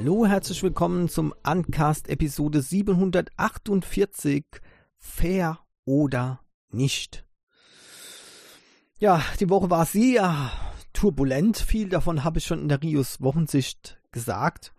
Hallo, herzlich willkommen zum Uncast Episode 748, Fair oder nicht. Ja, die Woche war sehr turbulent, viel davon habe ich schon in der Rios Wochensicht gesagt.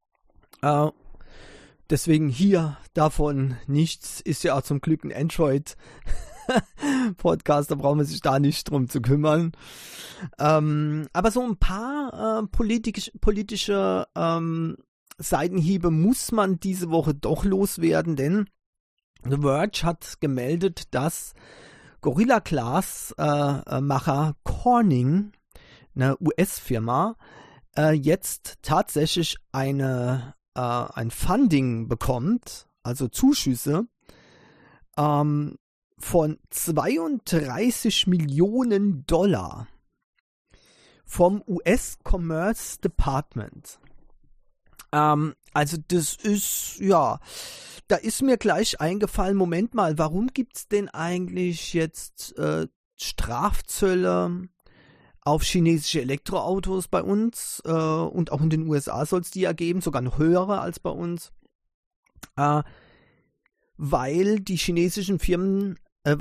Deswegen hier davon nichts, ist ja auch zum Glück ein Android-Podcast, da brauchen wir sich da nicht drum zu kümmern. Aber so ein paar politische Seitenhiebe muss man diese Woche doch loswerden, denn The Verge hat gemeldet, dass Gorilla Glass Macher Corning, eine US-Firma, jetzt tatsächlich ein Funding bekommt, also Zuschüsse, von $32 Millionen vom US Commerce Department. Also das ist, ja, da ist mir gleich eingefallen, Moment mal, warum gibt's denn eigentlich jetzt Strafzölle auf chinesische Elektroautos bei uns und auch in den USA soll es die ja geben, sogar noch höhere als bei uns, weil die chinesischen Firmen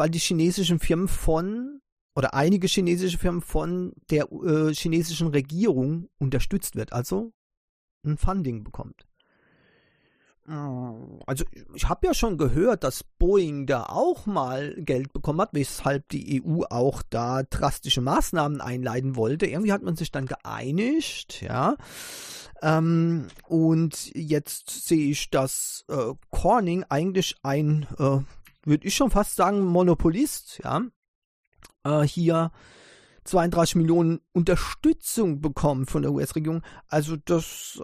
oder einige chinesische Firmen von der chinesischen Regierung unterstützt wird, also ein Funding bekommt. Also ich habe ja schon gehört, dass Boeing da auch mal Geld bekommen hat, weshalb die EU auch da drastische Maßnahmen einleiten wollte. Irgendwie hat man sich dann geeinigt, ja. Und jetzt sehe ich, dass Corning eigentlich ein, würde ich schon fast sagen, Monopolist, ja, hier 32 Millionen Unterstützung bekommen von der US-Regierung. Also das,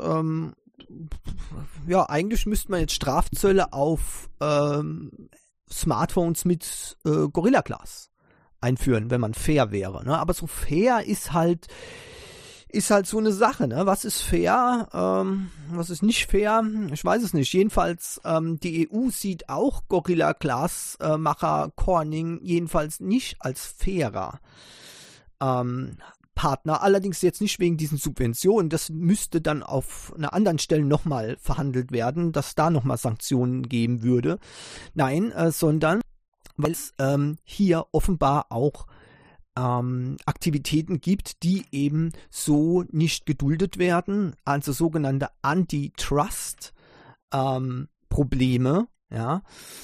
ja, eigentlich müsste man jetzt Strafzölle auf Smartphones mit Gorilla Glass einführen, wenn man fair wäre. Ne? Aber so fair ist halt so eine Sache. Ne? Was ist fair? Was ist nicht fair? Ich weiß es nicht. Jedenfalls, die EU sieht auch Gorilla Glass Macher Corning jedenfalls nicht als fairer Partner, allerdings jetzt nicht wegen diesen Subventionen, das müsste dann auf einer anderen Stelle nochmal verhandelt werden, dass da nochmal Sanktionen geben würde. Nein, sondern weil es hier offenbar auch Aktivitäten gibt, die eben so nicht geduldet werden, also sogenannte Antitrust-Probleme, ja.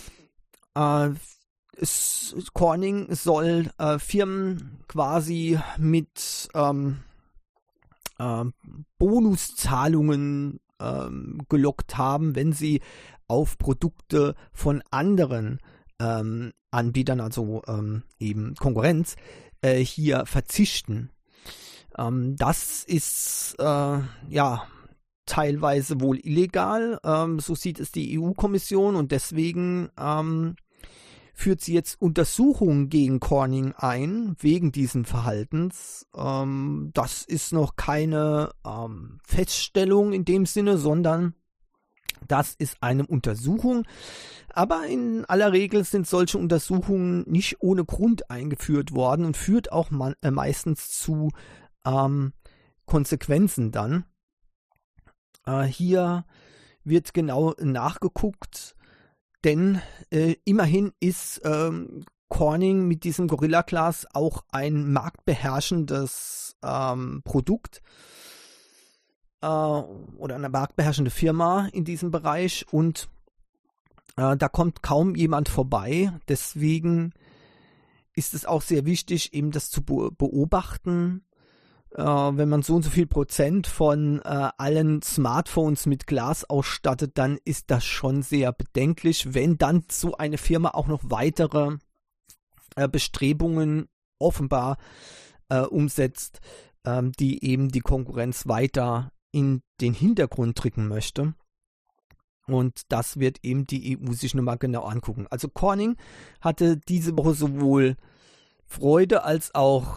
Corning soll Firmen quasi mit Bonuszahlungen gelockt haben, wenn sie auf Produkte von anderen Anbietern, also eben Konkurrenz, hier verzichten. Das ist ja teilweise wohl illegal, so sieht es die EU-Kommission und deswegen führt sie jetzt Untersuchungen gegen Corning ein, wegen diesen Verhaltens. Das ist noch keine Feststellung in dem Sinne, sondern das ist eine Untersuchung. Aber in aller Regel sind solche Untersuchungen nicht ohne Grund eingeführt worden und führt auch meistens zu Konsequenzen dann. Hier wird genau nachgeguckt, denn immerhin ist Corning mit diesem Gorilla Glass auch ein marktbeherrschendes Produkt oder eine marktbeherrschende Firma in diesem Bereich und da kommt kaum jemand vorbei. Deswegen ist es auch sehr wichtig, eben das zu beobachten. Wenn man so und so viel Prozent von allen Smartphones mit Glas ausstattet, dann ist das schon sehr bedenklich, wenn dann so eine Firma auch noch weitere Bestrebungen offenbar umsetzt, die eben die Konkurrenz weiter in den Hintergrund drücken möchte. Und das wird eben die EU sich nochmal genau angucken. Also Corning hatte diese Woche sowohl Freude als auch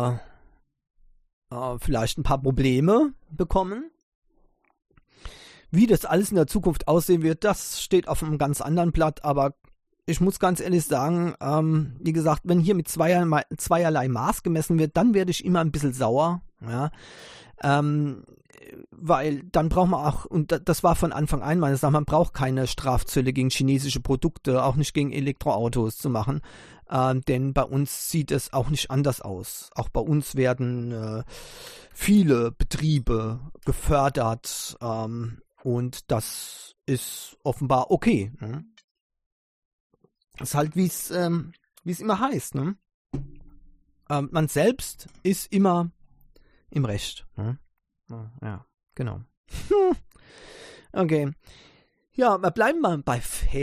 vielleicht ein paar Probleme bekommen. Wie das alles in der Zukunft aussehen wird, das steht auf einem ganz anderen Blatt, aber ich muss ganz ehrlich sagen, wie gesagt, wenn hier mit zweierlei Maß gemessen wird, dann werde ich immer ein bisschen sauer. Ja? Weil dann braucht man auch, und das war von Anfang an meine Sache, man braucht keine Strafzölle gegen chinesische Produkte, auch nicht gegen Elektroautos zu machen, denn bei uns sieht es auch nicht anders aus. Auch bei uns werden viele Betriebe gefördert und das ist offenbar okay. Ne? Das ist halt, wie es immer heißt. Ne? Man selbst ist immer im Recht. Ne? Ja, genau. Okay. Ja, wir bleiben mal bei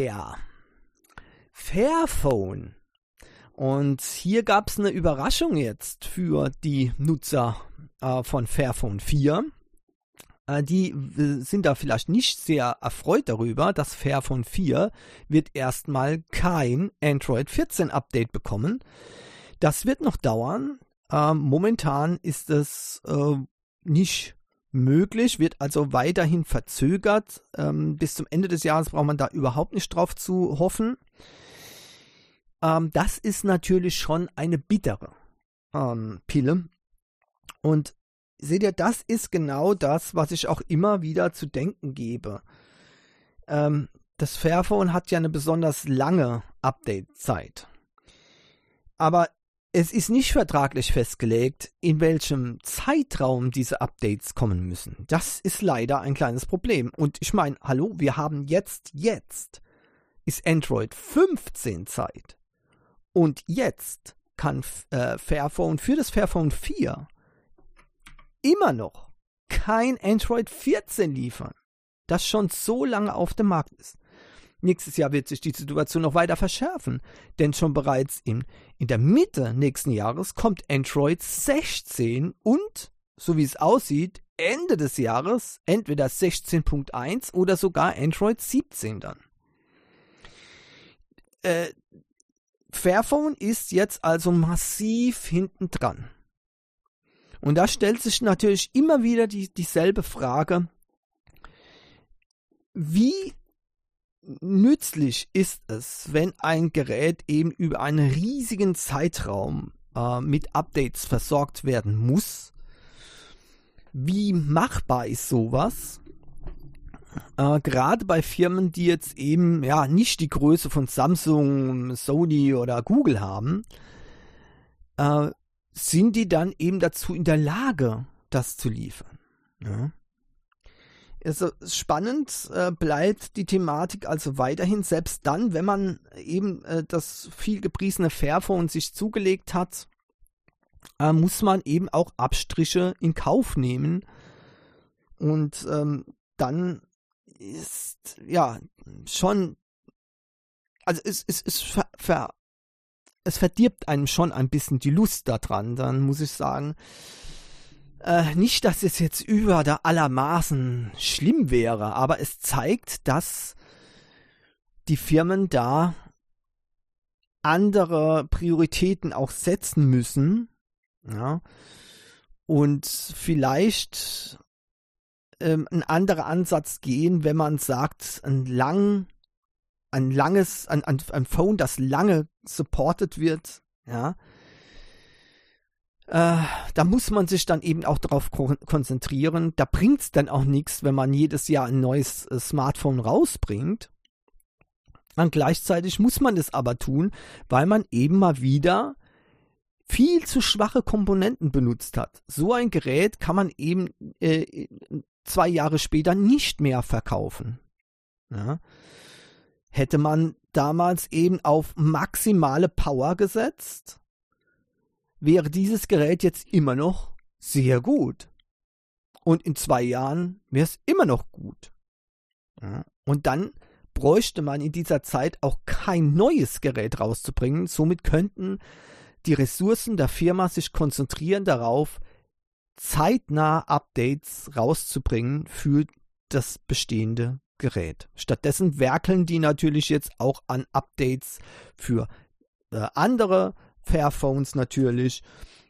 Fairphone. Und hier gab es eine Überraschung jetzt für die Nutzer von Fairphone 4. Die sind da vielleicht nicht sehr erfreut darüber, dass Fairphone 4 wird erstmal kein Android 14 Update bekommen. Das wird noch dauern. Momentan ist es nicht möglich, wird also weiterhin verzögert. Bis zum Ende des Jahres braucht man da überhaupt nicht drauf zu hoffen. Das ist natürlich schon eine bittere Pille. Und seht ihr, das ist genau das, was ich auch immer wieder zu denken gebe. Das Fairphone hat ja eine besonders lange Update-Zeit. Aber es ist nicht vertraglich festgelegt, in welchem Zeitraum diese Updates kommen müssen. Das ist leider ein kleines Problem. Und ich meine, hallo, wir haben jetzt ist Android 15 Zeit. Und jetzt kann Fairphone für das Fairphone 4 immer noch kein Android 14 liefern, das schon so lange auf dem Markt ist. Nächstes Jahr wird sich die Situation noch weiter verschärfen, denn schon bereits in der Mitte nächsten Jahres kommt Android 16 und, so wie es aussieht, Ende des Jahres entweder 16.1 oder sogar Android 17 dann. Fairphone ist jetzt also massiv hinten dran. Und da stellt sich natürlich immer wieder dieselbe Frage, wie nützlich ist es, wenn ein Gerät eben über einen riesigen Zeitraum mit Updates versorgt werden muss? Wie machbar ist sowas? Gerade bei Firmen, die jetzt eben nicht die Größe von Samsung, Sony oder Google haben, sind die dann eben dazu in der Lage, das zu liefern. Ja. Also spannend bleibt die Thematik also weiterhin, selbst dann, wenn man eben das viel gepriesene Fairphone sich zugelegt hat, muss man eben auch Abstriche in Kauf nehmen und dann ist schon, also es verdirbt einem schon ein bisschen die Lust daran, dann muss ich sagen, nicht, dass es jetzt über der allermaßen schlimm wäre, aber es zeigt, dass die Firmen da andere Prioritäten auch setzen müssen, ja, und vielleicht ein anderer Ansatz gehen, wenn man sagt, ein Phone, das lange supported wird, ja, da muss man sich dann eben auch darauf konzentrieren. Da bringt es dann auch nichts, wenn man jedes Jahr ein neues Smartphone rausbringt. Und gleichzeitig muss man es aber tun, weil man eben mal wieder viel zu schwache Komponenten benutzt hat. So ein Gerät kann man eben 2 Jahre später nicht mehr verkaufen. Ja. Hätte man damals eben auf maximale Power gesetzt, wäre dieses Gerät jetzt immer noch sehr gut. Und in 2 Jahren wäre es immer noch gut. Ja. Und dann bräuchte man in dieser Zeit auch kein neues Gerät rauszubringen. Somit könnten die Ressourcen der Firma sich konzentrieren darauf, zeitnah Updates rauszubringen für das bestehende Gerät. Stattdessen werkeln die natürlich jetzt auch an Updates für andere Fairphones natürlich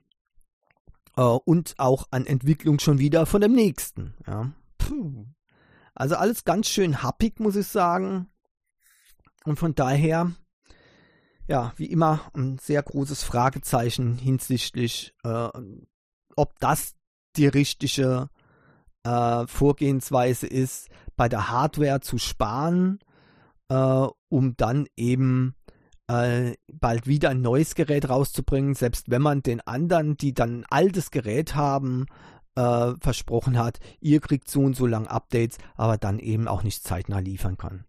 und auch an Entwicklung schon wieder von dem nächsten. Ja. Also alles ganz schön happig, muss ich sagen. Und von daher, ja, wie immer ein sehr großes Fragezeichen hinsichtlich, ob das die richtige Vorgehensweise ist, bei der Hardware zu sparen, um dann eben bald wieder ein neues Gerät rauszubringen, selbst wenn man den anderen, die dann ein altes Gerät haben, versprochen hat, ihr kriegt so und so lang Updates, aber dann eben auch nicht zeitnah liefern kann.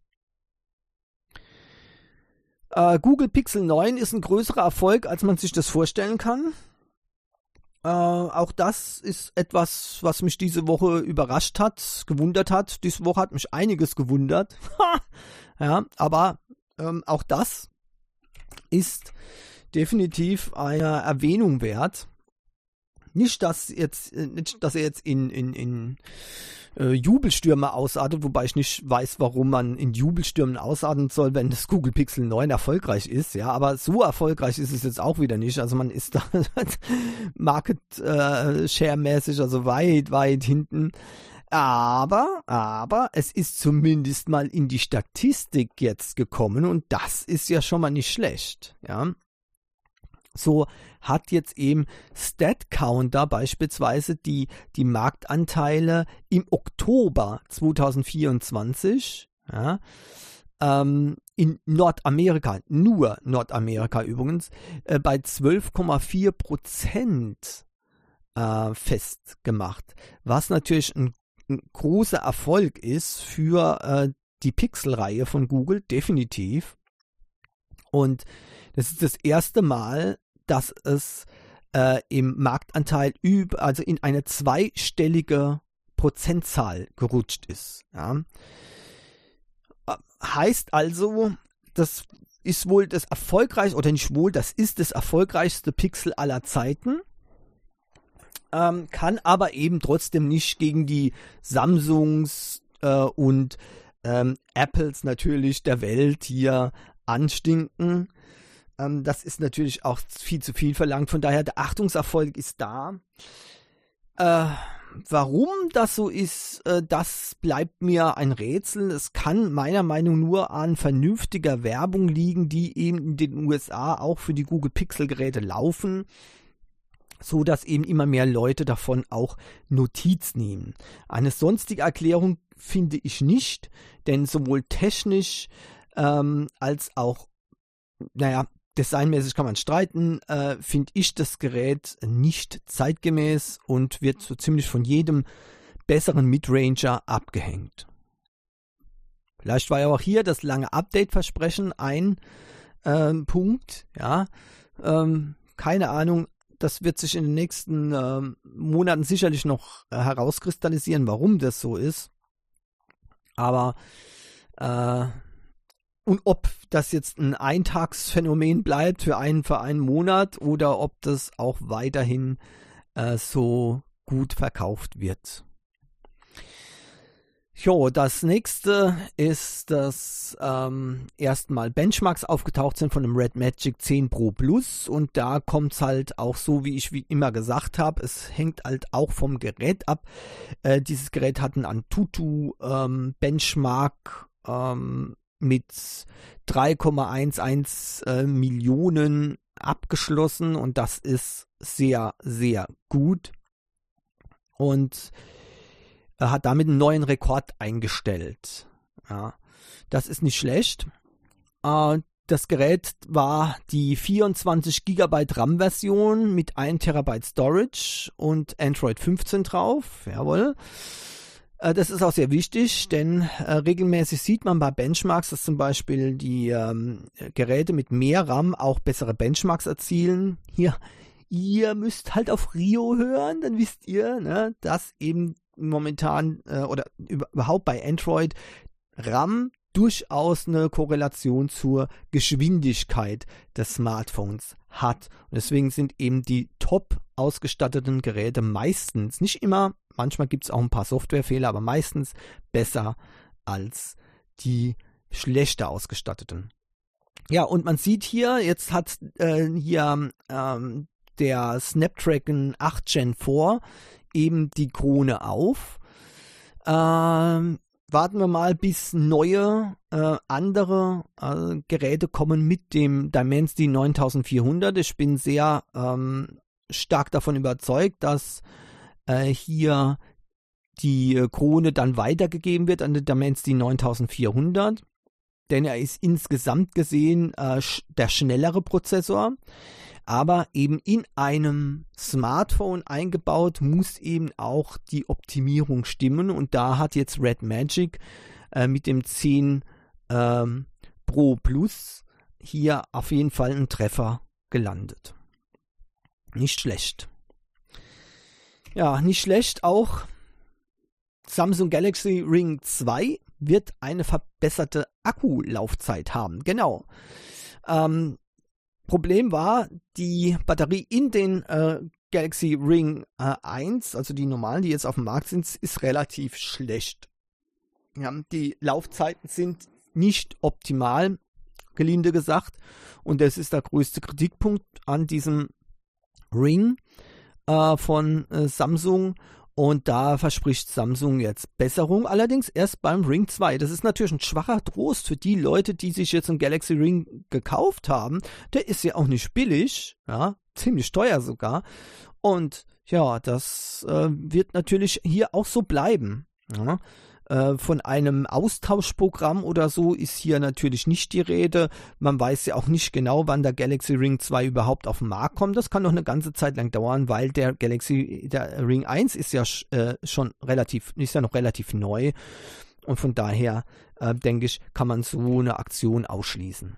Google Pixel 9 ist ein größerer Erfolg, als man sich das vorstellen kann. Auch das ist etwas, was mich diese Woche überrascht hat, gewundert hat. Diese Woche hat mich einiges gewundert. Ja, aber auch das ist definitiv eine Erwähnung wert. Nicht, dass er jetzt in Jubelstürme ausartet, wobei ich nicht weiß, warum man in Jubelstürmen ausarten soll, wenn das Google Pixel 9 erfolgreich ist, ja, aber so erfolgreich ist es jetzt auch wieder nicht, also man ist da Market Share-mäßig, also weit hinten, aber es ist zumindest mal in die Statistik jetzt gekommen und das ist ja schon mal nicht schlecht, ja. So hat jetzt eben StatCounter beispielsweise die Marktanteile im Oktober 2024 ja, in Nordamerika, nur Nordamerika übrigens, bei 12,4% festgemacht, was natürlich ein großer Erfolg ist für die Pixel-Reihe von Google, definitiv. Und das ist das erste Mal, dass es im Marktanteil also in eine zweistellige Prozentzahl gerutscht ist. Ja. Heißt also, das ist wohl das erfolgreichste, oder nicht wohl, das ist das erfolgreichste Pixel aller Zeiten. Kann aber eben trotzdem nicht gegen die Samsungs und Apples natürlich der Welt hier anstinken. Das ist natürlich auch viel zu viel verlangt. Von daher, der Achtungserfolg ist da. Warum das so ist, das bleibt mir ein Rätsel. Es kann meiner Meinung nach nur an vernünftiger Werbung liegen, die eben in den USA auch für die Google Pixel Geräte laufen, so dass eben immer mehr Leute davon auch Notiz nehmen. Eine sonstige Erklärung finde ich nicht, denn sowohl technisch als auch, designmäßig kann man streiten, finde ich das Gerät nicht zeitgemäß und wird so ziemlich von jedem besseren Midranger abgehängt. Vielleicht war ja auch hier das lange Update-Versprechen ein Punkt, ja, keine Ahnung, das wird sich in den nächsten Monaten sicherlich noch herauskristallisieren, warum das so ist, aber und ob das jetzt ein Eintagsphänomen bleibt für einen Monat oder ob das auch weiterhin so gut verkauft wird. Jo, das nächste ist, dass erstmal Benchmarks aufgetaucht sind von dem Red Magic 10 Pro Plus und da kommt es halt auch so, wie ich immer gesagt habe, es hängt halt auch vom Gerät ab. Dieses Gerät hat einen Antutu Benchmark mit 3,11 Millionen abgeschlossen und das ist sehr, sehr gut und hat damit einen neuen Rekord eingestellt. Ja, das ist nicht schlecht. Das Gerät war die 24 GB RAM-Version mit 1 TB Storage und Android 15 drauf. Jawohl. Das ist auch sehr wichtig, denn regelmäßig sieht man bei Benchmarks, dass zum Beispiel die Geräte mit mehr RAM auch bessere Benchmarks erzielen. Hier, ihr müsst halt auf Rio hören, dann wisst ihr, ne, dass eben momentan oder überhaupt bei Android RAM durchaus eine Korrelation zur Geschwindigkeit des Smartphones hat. Und deswegen sind eben die top ausgestatteten Geräte meistens, nicht immer, manchmal gibt es auch ein paar Softwarefehler, aber meistens besser als die schlechter ausgestatteten. Ja, und man sieht hier, jetzt hat hier der Snapdragon 8 Gen 4 eben die Krone auf. Warten wir mal, bis neue andere Geräte kommen mit dem Dimensity 9400. Ich bin sehr stark davon überzeugt, dass hier die Krone dann weitergegeben wird an den Dimensity 9400, denn er ist insgesamt gesehen der schnellere Prozessor, aber eben in einem Smartphone eingebaut muss eben auch die Optimierung stimmen, und da hat jetzt Red Magic mit dem 10 Pro Plus hier auf jeden Fall einen Treffer gelandet. Nicht schlecht. Ja, nicht schlecht auch. Samsung Galaxy Ring 2 wird eine verbesserte Akkulaufzeit haben. Genau. Problem war, die Batterie in den Galaxy Ring 1, also die normalen, die jetzt auf dem Markt sind, ist relativ schlecht. Ja, die Laufzeiten sind nicht optimal, gelinde gesagt. Und das ist der größte Kritikpunkt an diesem Ring von Samsung. Und da verspricht Samsung jetzt Besserung, allerdings erst beim Ring 2. Das ist natürlich ein schwacher Trost für die Leute, die sich jetzt einen Galaxy Ring gekauft haben. Der ist ja auch nicht billig, ja, ziemlich teuer sogar. Und ja, das wird natürlich hier auch so bleiben. Ja. Von einem Austauschprogramm oder so ist hier natürlich nicht die Rede. Man weiß ja auch nicht genau, wann der Galaxy Ring 2 überhaupt auf den Markt kommt. Das kann noch eine ganze Zeit lang dauern, weil der Ring 1 ist ja noch relativ neu. Und von daher, denke ich, kann man so eine Aktion ausschließen.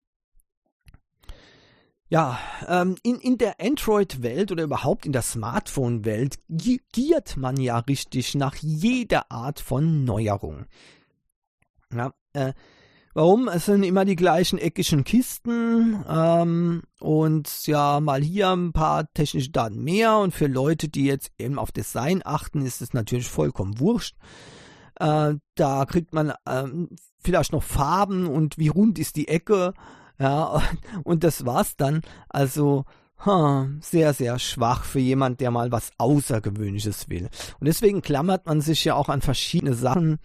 Ja, in der Android-Welt oder überhaupt in der Smartphone-Welt giert man ja richtig nach jeder Art von Neuerung. Ja, warum? Es sind immer die gleichen eckigen Kisten und ja, mal hier ein paar technische Daten mehr, und für Leute, die jetzt eben auf Design achten, ist es natürlich vollkommen wurscht. Da kriegt man vielleicht noch Farben und wie rund ist die Ecke. Ja, und das war's dann. Also sehr, sehr schwach für jemand, der mal was Außergewöhnliches will. Und deswegen klammert man sich ja auch an verschiedene Sachen,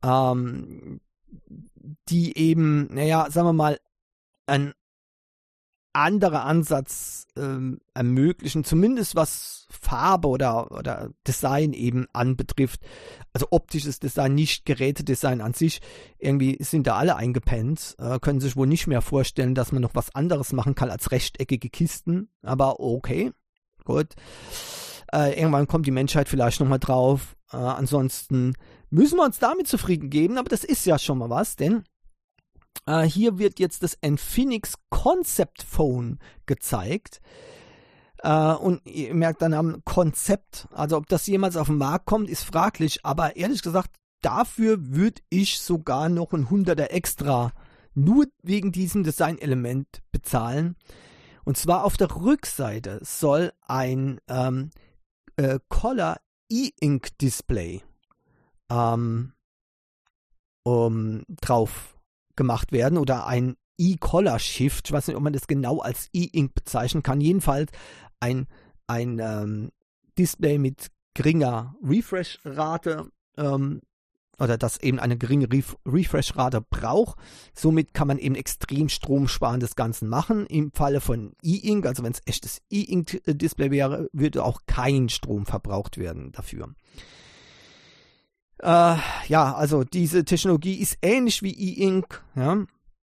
die eben, naja, sagen wir mal, ein anderer Ansatz ermöglichen, zumindest was Farbe oder Design eben anbetrifft. Also optisches Design, nicht Gerätedesign an sich. Irgendwie sind da alle eingepennt, können sich wohl nicht mehr vorstellen, dass man noch was anderes machen kann als rechteckige Kisten. Aber okay, gut. Irgendwann kommt die Menschheit vielleicht nochmal drauf. Ansonsten müssen wir uns damit zufrieden geben, aber das ist ja schon mal was, denn hier wird jetzt das Infinix Concept Phone gezeigt. Und ihr merkt dann am Konzept, also ob das jemals auf den Markt kommt, ist fraglich. Aber ehrlich gesagt, dafür würde ich sogar noch ein 100er extra nur wegen diesem Designelement bezahlen. Und zwar auf der Rückseite soll ein Color E-Ink Display drauf gemacht werden oder ein E-Color Shift. Ich weiß nicht, ob man das genau als E-Ink bezeichnen kann. Jedenfalls ein Display mit geringer Refresh-Rate oder das eben eine geringe Refresh-Rate braucht. Somit kann man eben extrem stromsparendes Ganzen machen. Im Falle von E-Ink, also wenn es echtes E-Ink-Display wäre, würde auch kein Strom verbraucht werden dafür. Ja, also diese Technologie ist ähnlich wie E-Ink, ja.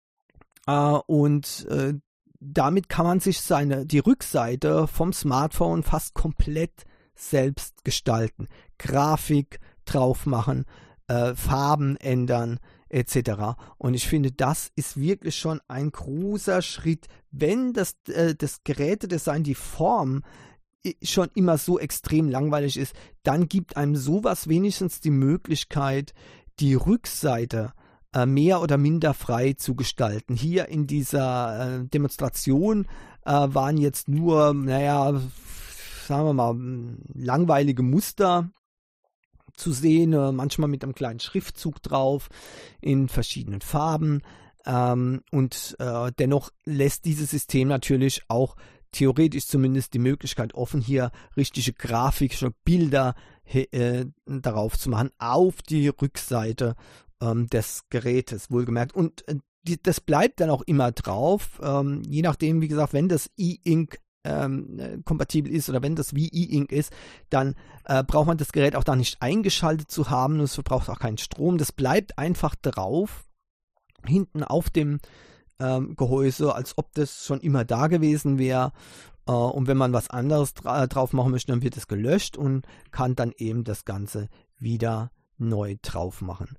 Und damit kann man sich die Rückseite vom Smartphone fast komplett selbst gestalten. Grafik drauf machen, Farben ändern, etc. Und ich finde, das ist wirklich schon ein großer Schritt, wenn das Gerätedesign, die Form schon immer so extrem langweilig ist, dann gibt einem sowas wenigstens die Möglichkeit, die Rückseite mehr oder minder frei zu gestalten. Hier in dieser Demonstration waren jetzt nur, naja, sagen wir mal, langweilige Muster zu sehen, manchmal mit einem kleinen Schriftzug drauf, in verschiedenen Farben. Und dennoch lässt dieses System natürlich auch theoretisch zumindest die Möglichkeit offen, hier richtige grafische Bilder darauf zu machen, auf die Rückseite des Gerätes, wohlgemerkt. Und das bleibt dann auch immer drauf, je nachdem, wie gesagt, wenn das E-Ink kompatibel ist oder wenn das wie E-Ink ist, dann braucht man das Gerät auch da nicht eingeschaltet zu haben. Es verbraucht auch keinen Strom. Das bleibt einfach drauf, hinten auf dem Gehäuse, als ob das schon immer da gewesen wäre. Und wenn man was anderes drauf machen möchte, dann wird es gelöscht und kann dann eben das Ganze wieder neu drauf machen.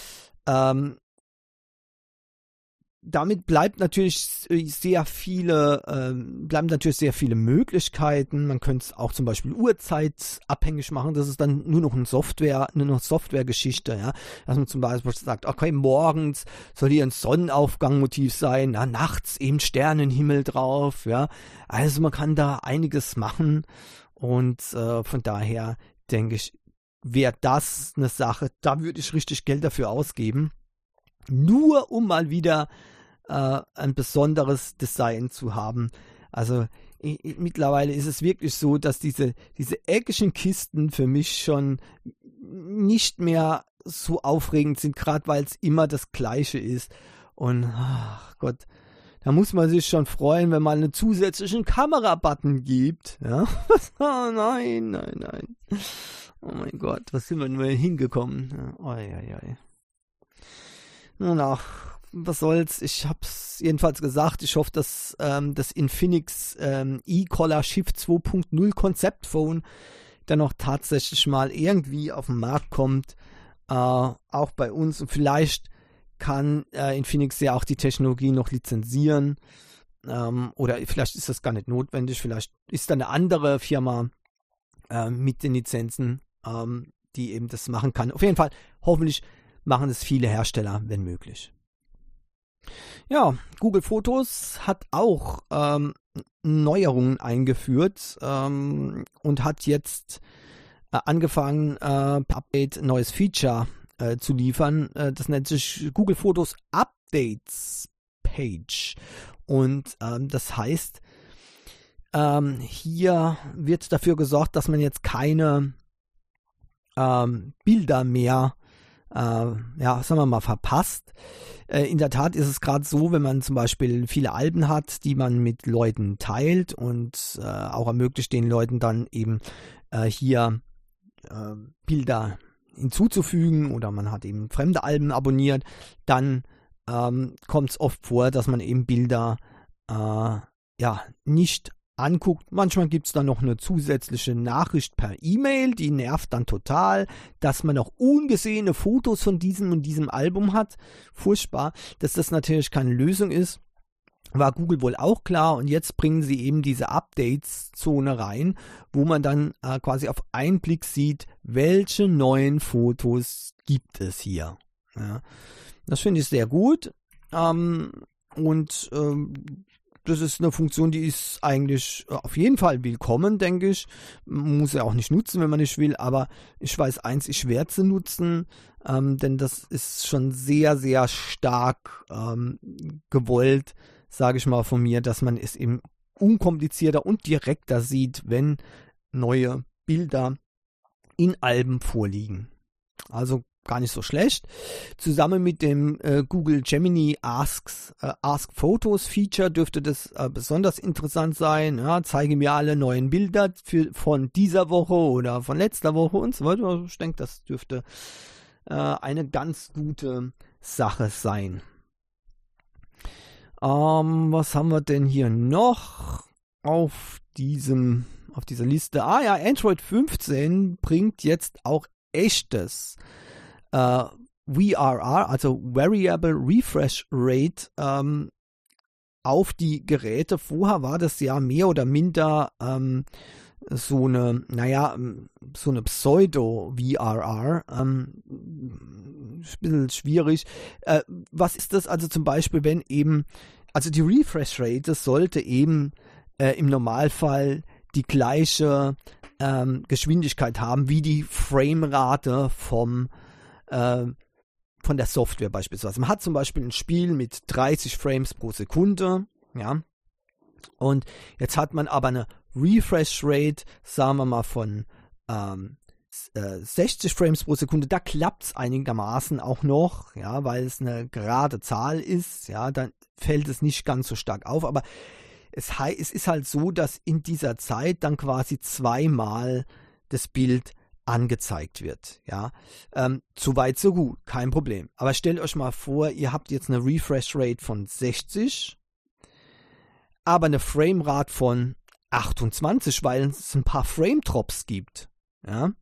Damit bleiben natürlich sehr viele Möglichkeiten. Man könnte es auch zum Beispiel uhrzeitabhängig machen. Das ist dann nur noch eine Softwaregeschichte, ja. Dass man zum Beispiel sagt, okay, morgens soll hier ein Sonnenaufgangmotiv sein, ja, nachts eben Sternenhimmel drauf, ja. Also man kann da einiges machen und von daher denke ich, wäre das eine Sache, da würde ich richtig Geld dafür ausgeben. Nur um mal wieder ein besonderes Design zu haben. Also mittlerweile ist es wirklich so, dass diese eckigen Kisten für mich schon nicht mehr so aufregend sind, gerade weil es immer das Gleiche ist. Und ach Gott, da muss man sich schon freuen, wenn man einen zusätzlichen Kamerabutton gibt. Ja? Oh nein. Oh mein Gott, was sind wir nur hingekommen? Oi. Nun ach, was soll's, ich hab's jedenfalls gesagt, ich hoffe, dass das Infinix eColor Shift 2.0 Konzeptphone dann noch tatsächlich mal irgendwie auf den Markt kommt, auch bei uns, und vielleicht kann Infinix ja auch die Technologie noch lizenzieren, oder vielleicht ist das gar nicht notwendig, vielleicht ist da eine andere Firma mit den Lizenzen, die eben das machen kann. Auf jeden Fall, hoffentlich machen es viele Hersteller, wenn möglich. Ja, Google Fotos hat auch Neuerungen eingeführt und hat jetzt angefangen, per Update ein neues Feature zu liefern. Das nennt sich Google Fotos Updates Page. Und das heißt, hier wird dafür gesorgt, dass man jetzt keine Bilder mehr sagen wir mal, verpasst. In der Tat ist es gerade so, wenn man zum Beispiel viele Alben hat, die man mit Leuten teilt und auch ermöglicht den Leuten dann eben hier Bilder hinzuzufügen, oder man hat eben fremde Alben abonniert, dann kommt es oft vor, dass man eben Bilder nicht anguckt. Manchmal gibt es dann noch eine zusätzliche Nachricht per E-Mail, die nervt dann total, dass man noch ungesehene Fotos von diesem und diesem Album hat. Furchtbar. Dass das natürlich keine Lösung ist, war Google wohl auch klar, und jetzt bringen sie eben diese Updates-Zone rein, wo man dann quasi auf einen Blick sieht, welche neuen Fotos gibt es hier. Ja. Das finde ich sehr gut, das ist eine Funktion, die ist eigentlich auf jeden Fall willkommen, denke ich. Man muss ja auch nicht nutzen, wenn man nicht will, aber ich weiß eins, ich werde sie nutzen, denn das ist schon sehr, sehr stark gewollt, sage ich mal von mir, dass man es eben unkomplizierter und direkter sieht, wenn neue Bilder in Alben vorliegen. Also gar nicht so schlecht. Zusammen mit dem Google Gemini Ask Photos Feature dürfte das besonders interessant sein. Ja, zeige mir alle neuen Bilder von dieser Woche oder von letzter Woche und so weiter. Ich denke, das dürfte eine ganz gute Sache sein. Was haben wir denn hier noch auf dieser Liste? Android 15 bringt jetzt auch echtes VRR, also Variable Refresh Rate, auf die Geräte. Vorher war das ja mehr oder minder so eine Pseudo-VRR. Ein bisschen schwierig. Was ist das also zum Beispiel, wenn eben, also die Refresh Rate sollte eben im Normalfall die gleiche Geschwindigkeit haben wie die Framerate von der Software beispielsweise. Man hat zum Beispiel ein Spiel mit 30 Frames pro Sekunde, ja, und jetzt hat man aber eine Refresh Rate, sagen wir mal, von 60 Frames pro Sekunde. Da klappt es einigermaßen auch noch, ja, weil es eine gerade Zahl ist, ja, dann fällt es nicht ganz so stark auf, aber es ist halt so, dass in dieser Zeit dann quasi zweimal das Bild angezeigt wird. Ja, so weit, so gut, kein Problem. Aber stellt euch mal vor, ihr habt jetzt eine Refresh-Rate von 60, aber eine Framerate von 28, weil es ein paar Frame-Drops gibt. Ja,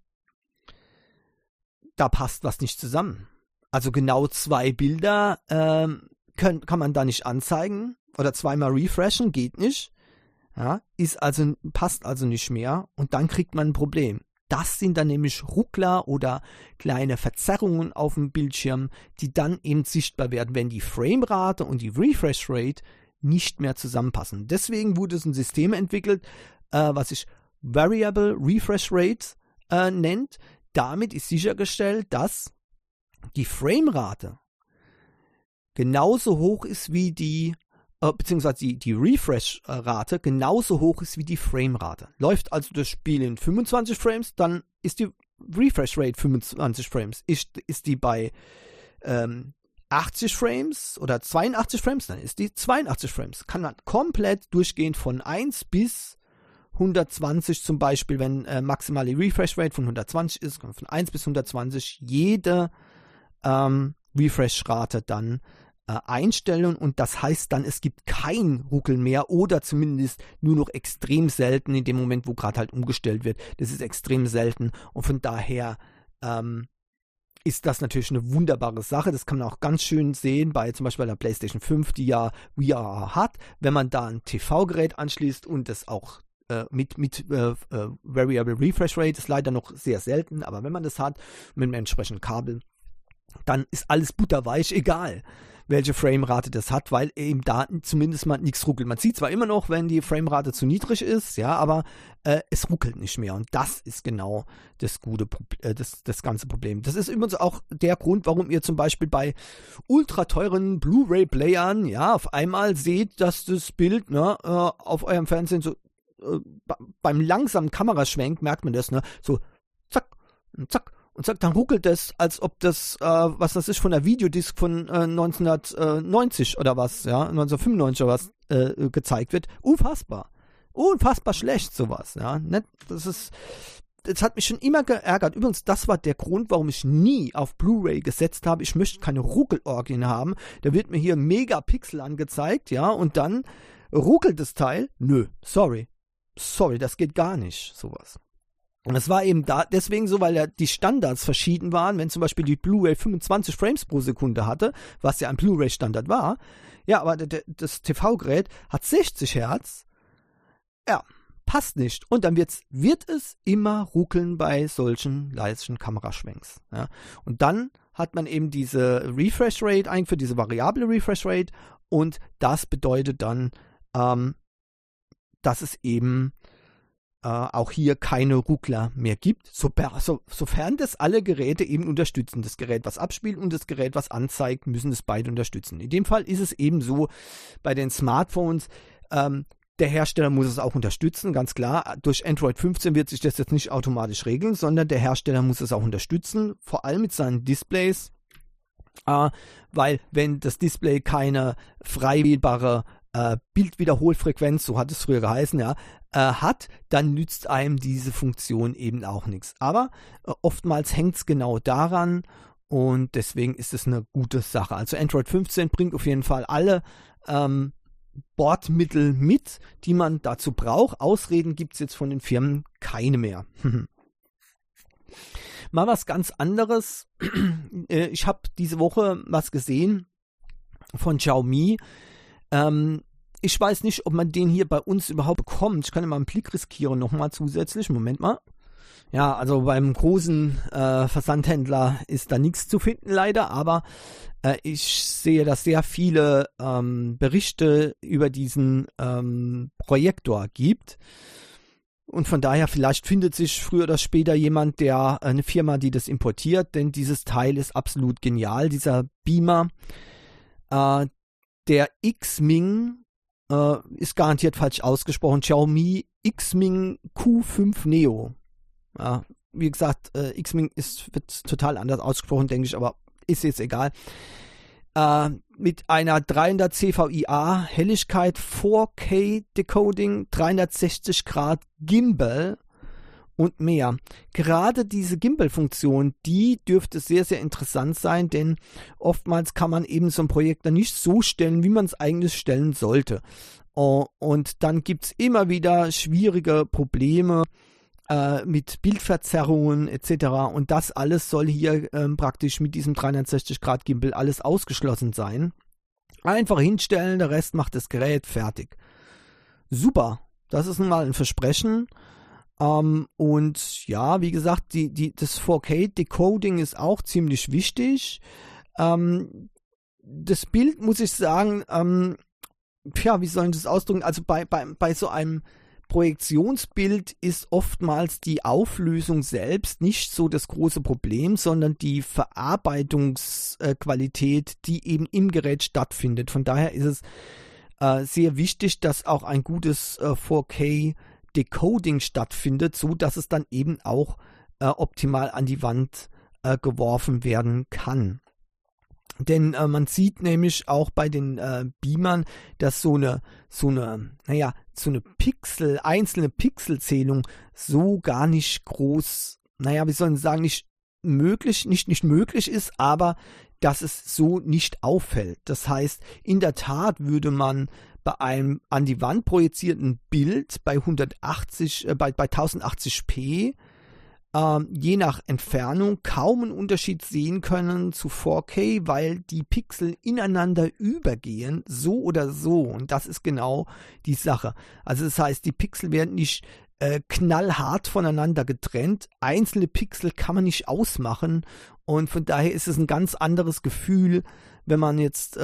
da passt was nicht zusammen. Also genau 2 Bilder kann man da nicht anzeigen oder zweimal refreshen, geht nicht. Ja, passt also nicht mehr und dann kriegt man ein Problem. Das sind dann nämlich Ruckler oder kleine Verzerrungen auf dem Bildschirm, die dann eben sichtbar werden, wenn die Framerate und die Refresh Rate nicht mehr zusammenpassen. Deswegen wurde es ein System entwickelt, was sich Variable Refresh Rate nennt. Damit ist sichergestellt, dass die Framerate genauso hoch ist wie beziehungsweise die Refresh-Rate genauso hoch ist wie die Framerate. Läuft also das Spiel in 25 Frames, dann ist die Refresh-Rate 25 Frames. Ist die bei 80 Frames oder 82 Frames, dann ist die 82 Frames. Kann man komplett durchgehend von 1 bis 120 zum Beispiel, wenn maximale Refresh-Rate von 120 ist, kann man von 1 bis 120 jede Refresh-Rate dann einstellen und das heißt dann, es gibt kein Ruckel mehr oder zumindest nur noch extrem selten in dem Moment, wo gerade halt umgestellt wird. Das ist extrem selten und von daher ist das natürlich eine wunderbare Sache. Das kann man auch ganz schön sehen bei zum Beispiel der PlayStation 5, die ja VR hat. Wenn man da ein TV-Gerät anschließt und das auch mit Variable Refresh Rate, ist leider noch sehr selten, aber wenn man das hat, mit einem entsprechenden Kabel, dann ist alles butterweich, egal welche Framerate das hat, weil eben da zumindest mal nichts ruckelt. Man sieht zwar immer noch, wenn die Framerate zu niedrig ist, ja, aber es ruckelt nicht mehr und das ist genau das ganze Problem. Das ist übrigens auch der Grund, warum ihr zum Beispiel bei ultra teuren Blu-ray-Playern, ja, auf einmal seht, dass das Bild, ne, auf eurem Fernsehen so beim langsamen Kameraschwenk merkt man das, ne, so zack und zack. Und sagt, dann ruckelt es, als ob das, was das ist, von der Videodisk von 1990 oder was, ja, 1995 oder was gezeigt wird. Unfassbar. Unfassbar schlecht, sowas, ja. Das hat mich schon immer geärgert. Übrigens, das war der Grund, warum ich nie auf Blu-ray gesetzt habe. Ich möchte keine Ruckelorgien haben. Da wird mir hier Megapixel angezeigt, ja, und dann ruckelt das Teil. Nö, sorry, das geht gar nicht, sowas. Und das war eben deswegen so, weil ja die Standards verschieden waren. Wenn zum Beispiel die Blu-ray 25 Frames pro Sekunde hatte, was ja ein Blu-ray-Standard war, ja, aber das TV-Gerät hat 60 Hertz, ja, passt nicht. Und dann wird es immer ruckeln bei solchen leisen Kameraschwenks. Ja. Und dann hat man eben diese Refresh-Rate eingeführt, diese variable Refresh-Rate und das bedeutet dann, dass es eben auch hier keine Ruckler mehr gibt, sofern das alle Geräte eben unterstützen. Das Gerät, was abspielt und das Gerät, was anzeigt, müssen das beide unterstützen. In dem Fall ist es eben so, bei den Smartphones, der Hersteller muss es auch unterstützen, ganz klar. Durch Android 15 wird sich das jetzt nicht automatisch regeln, sondern der Hersteller muss es auch unterstützen, vor allem mit seinen Displays, weil wenn das Display keine frei wählbare Bildwiederholfrequenz, so hat es früher geheißen, ja, hat, dann nützt einem diese Funktion eben auch nichts. Aber oftmals hängt es genau daran und deswegen ist es eine gute Sache. Also Android 15 bringt auf jeden Fall alle Bordmittel mit, die man dazu braucht. Ausreden gibt es jetzt von den Firmen keine mehr. Mal was ganz anderes. Ich habe diese Woche was gesehen von Xiaomi. Ich weiß nicht, ob man den hier bei uns überhaupt bekommt. Ich kann ja mal einen Blick riskieren, nochmal zusätzlich. Moment mal. Ja, also beim großen Versandhändler ist da nichts zu finden leider, aber ich sehe, dass sehr viele Berichte über diesen Projektor gibt. Und von daher, vielleicht findet sich früher oder später jemand, eine Firma, die das importiert, denn dieses Teil ist absolut genial, dieser Beamer. Der Xming ist garantiert falsch ausgesprochen. Xiaomi Xming Q5 Neo. Ja, wie gesagt, Xming wird total anders ausgesprochen, denke ich, aber ist jetzt egal. mit einer 300 CVIA Helligkeit, 4K Decoding, 360 Grad Gimbal und mehr. Gerade diese Gimbal-Funktion, die dürfte sehr, sehr interessant sein, denn oftmals kann man eben so ein Projekt dann nicht so stellen, wie man es eigentlich stellen sollte. Und dann gibt es immer wieder schwierige Probleme mit Bildverzerrungen etc. Und das alles soll hier praktisch mit diesem 360 Grad Gimbal alles ausgeschlossen sein. Einfach hinstellen, der Rest macht das Gerät fertig. Super, das ist nun mal ein Versprechen. Und ja, wie gesagt, das 4K-Decoding ist auch ziemlich wichtig. Das Bild, muss ich sagen, wie soll ich das ausdrücken? Also bei so einem Projektionsbild ist oftmals die Auflösung selbst nicht so das große Problem, sondern die Verarbeitungsqualität, die eben im Gerät stattfindet. Von daher ist es sehr wichtig, dass auch ein gutes 4K-Decoding stattfindet, so dass es dann eben auch optimal an die Wand geworfen werden kann. Denn man sieht nämlich auch bei den Beamern, dass so eine einzelne Pixelzählung so gar nicht groß, nicht möglich ist, aber dass es so nicht auffällt. Das heißt, in der Tat würde man bei einem an die Wand projizierten Bild bei 1080p je nach Entfernung kaum einen Unterschied sehen können zu 4K, weil die Pixel ineinander übergehen, so oder so. Und das ist genau die Sache. Also das heißt, die Pixel werden nicht knallhart voneinander getrennt. Einzelne Pixel kann man nicht ausmachen. Und von daher ist es ein ganz anderes Gefühl, wenn man jetzt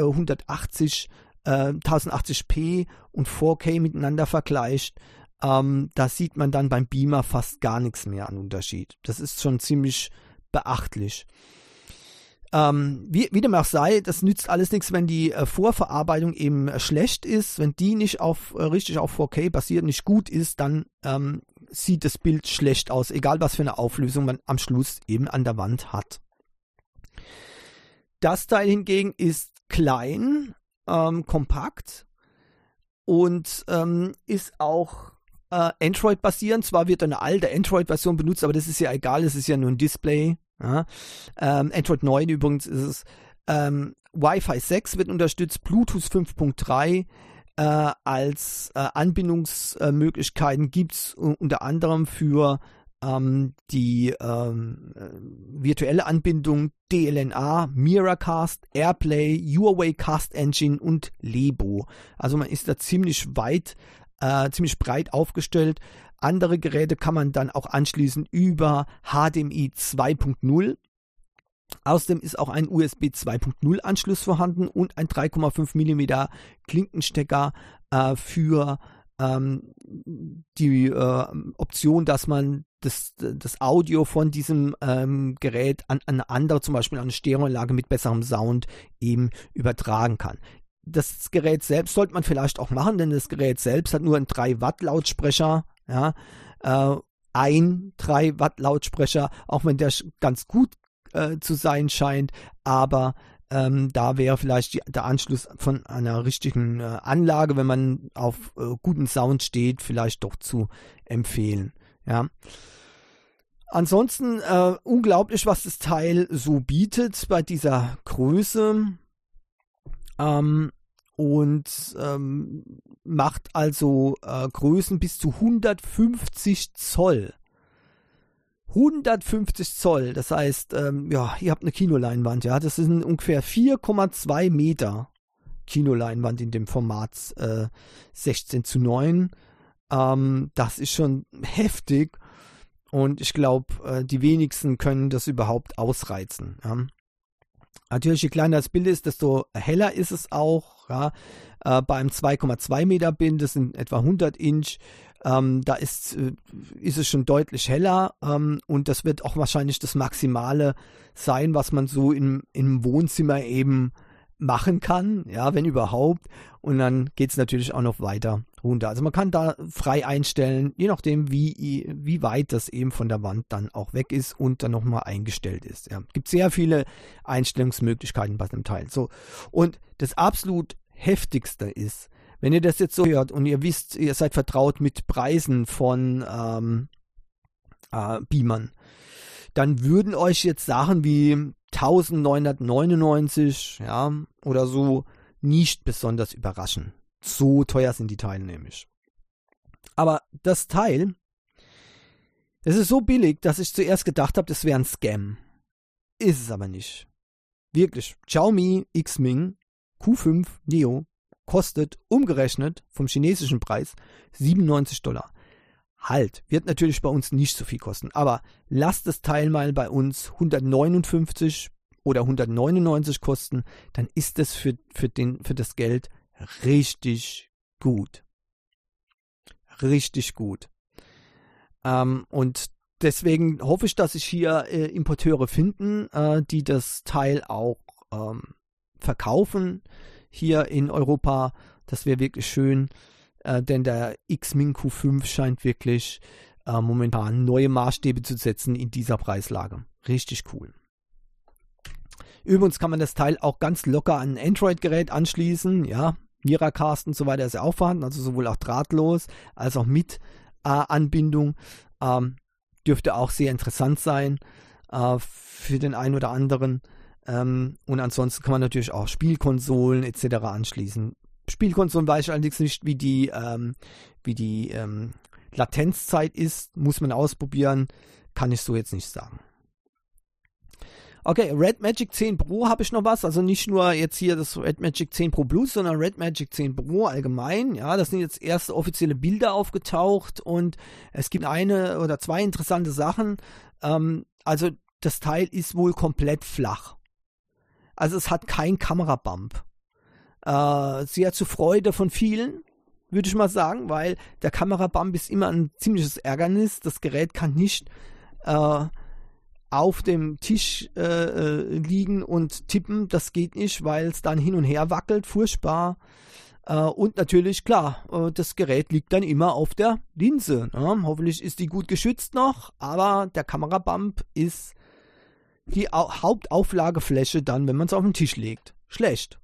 1080p und 4K miteinander vergleicht. Da sieht man dann beim Beamer fast gar nichts mehr an Unterschied. Das ist schon ziemlich beachtlich. Wie dem auch sei, das nützt alles nichts, wenn die Vorverarbeitung eben schlecht ist. Wenn die nicht richtig auf 4K basiert, nicht gut ist, dann sieht das Bild schlecht aus, egal was für eine Auflösung man am Schluss eben an der Wand hat. Das Teil hingegen ist klein, kompakt und ist auch Android-basierend. Zwar wird eine alte Android-Version benutzt, aber das ist ja egal, es ist ja nur ein Display. Ja. Android 9 übrigens ist es. Wi-Fi 6 wird unterstützt, Bluetooth 5.3 als Anbindungsmöglichkeiten gibt es unter anderem für die virtuelle Anbindung DLNA, Miracast, Airplay, Huawei Cast Engine und Lebo. Also man ist da ziemlich breit aufgestellt. Andere Geräte kann man dann auch anschließen über HDMI 2.0. Außerdem ist auch ein USB 2.0 Anschluss vorhanden und ein 3,5 mm Klinkenstecker für die Option, dass man das Audio von diesem Gerät an eine andere, zum Beispiel eine Stereoanlage mit besserem Sound eben übertragen kann. Das Gerät selbst sollte man vielleicht auch machen, denn das Gerät selbst hat nur einen 3 Watt Lautsprecher, ja, ein 3 Watt Lautsprecher, auch wenn der ganz gut zu sein scheint, aber da wäre vielleicht der Anschluss von einer richtigen Anlage, wenn man auf guten Sound steht, vielleicht doch zu empfehlen. Ja. Ansonsten unglaublich, was das Teil so bietet bei dieser Größe. Macht also Größen bis zu 150 Zoll. 150 Zoll, das heißt, ihr habt eine Kinoleinwand, ja, das sind ungefähr 4,2 Meter Kinoleinwand in dem Format 16:9. Das ist schon heftig und ich glaube, die wenigsten können das überhaupt ausreizen. Ja. Natürlich, je kleiner das Bild ist, desto heller ist es auch. Ja. Beim 2,2 Meter Bild, das sind etwa 100 Inch, da ist es schon deutlich heller und das wird auch wahrscheinlich das Maximale sein, was man so im Wohnzimmer eben machen kann, ja, wenn überhaupt. Und dann geht es natürlich auch noch weiter runter. Also man kann da frei einstellen, je nachdem, wie weit das eben von der Wand dann auch weg ist und dann nochmal eingestellt ist. Ja. Gibt sehr viele Einstellungsmöglichkeiten bei dem Teil. So. Und das absolut heftigste ist, wenn ihr das jetzt so hört und ihr wisst, ihr seid vertraut mit Preisen von Beamern, dann würden euch jetzt Sachen wie 1999 ja, oder so nicht besonders überraschen. So teuer sind die Teile nämlich. Aber das Teil, es ist so billig, dass ich zuerst gedacht habe, das wäre ein Scam. Ist es aber nicht. Wirklich. Xiaomi Xming Q5 Neo kostet umgerechnet vom chinesischen Preis $97. Halt, wird natürlich bei uns nicht so viel kosten, aber lasst das Teil mal bei uns 159 oder 199 kosten, dann ist das für das Geld richtig gut. Richtig gut. Und deswegen hoffe ich, dass sich hier Importeure finden, die das Teil auch verkaufen hier in Europa. Das wäre wirklich schön. Denn der Xming Q5 scheint wirklich momentan neue Maßstäbe zu setzen in dieser Preislage. Richtig cool. Übrigens kann man das Teil auch ganz locker an ein Android-Gerät anschließen. Ja, Miracast und so weiter ist ja auch vorhanden, also sowohl auch drahtlos als auch mit Anbindung. Dürfte auch sehr interessant sein für den einen oder anderen. Und ansonsten kann man natürlich auch Spielkonsolen etc. anschließen. Spielkonsolen weiß ich allerdings nicht, wie die Latenzzeit ist. Muss man ausprobieren. Kann ich so jetzt nicht sagen. Okay, Red Magic 10 Pro habe ich noch was. Also nicht nur jetzt hier das Red Magic 10 Pro Plus, sondern Red Magic 10 Pro allgemein. Ja, das sind jetzt erste offizielle Bilder aufgetaucht und es gibt eine oder zwei interessante Sachen. Also das Teil ist wohl komplett flach. Also es hat kein Kamerabump. Sehr zur Freude von vielen, würde ich mal sagen, weil der Kamerabump ist immer ein ziemliches Ärgernis. Das Gerät kann nicht auf dem Tisch liegen und tippen. Das geht nicht, weil es dann hin und her wackelt. Furchtbar. Und natürlich, klar, das Gerät liegt dann immer auf der Linse. Ne? Hoffentlich ist die gut geschützt noch, aber der Kamerabump ist die Hauptauflagefläche dann, wenn man es auf den Tisch legt. Schlecht.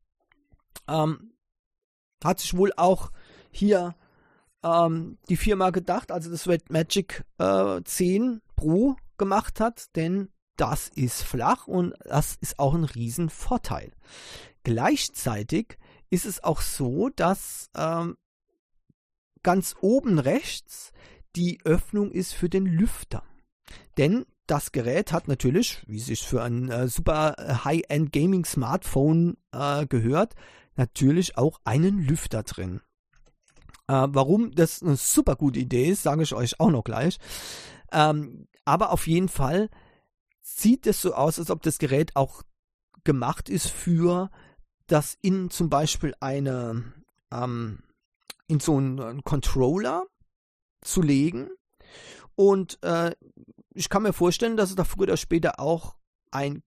Hat sich wohl auch hier die Firma gedacht, also das Red Magic 10 Pro gemacht hat, denn das ist flach und das ist auch ein Riesenvorteil. Gleichzeitig ist es auch so, dass ganz oben rechts die Öffnung ist für den Lüfter. Denn das Gerät hat natürlich, wie es sich für ein super High-End Gaming Smartphone gehört, natürlich auch einen Lüfter drin. Warum das eine super gute Idee ist, sage ich euch auch noch gleich. Aber auf jeden Fall sieht es so aus, als ob das Gerät auch gemacht ist für das in zum Beispiel in so einen Controller zu legen. Und ich kann mir vorstellen, dass es da früher oder später auch eine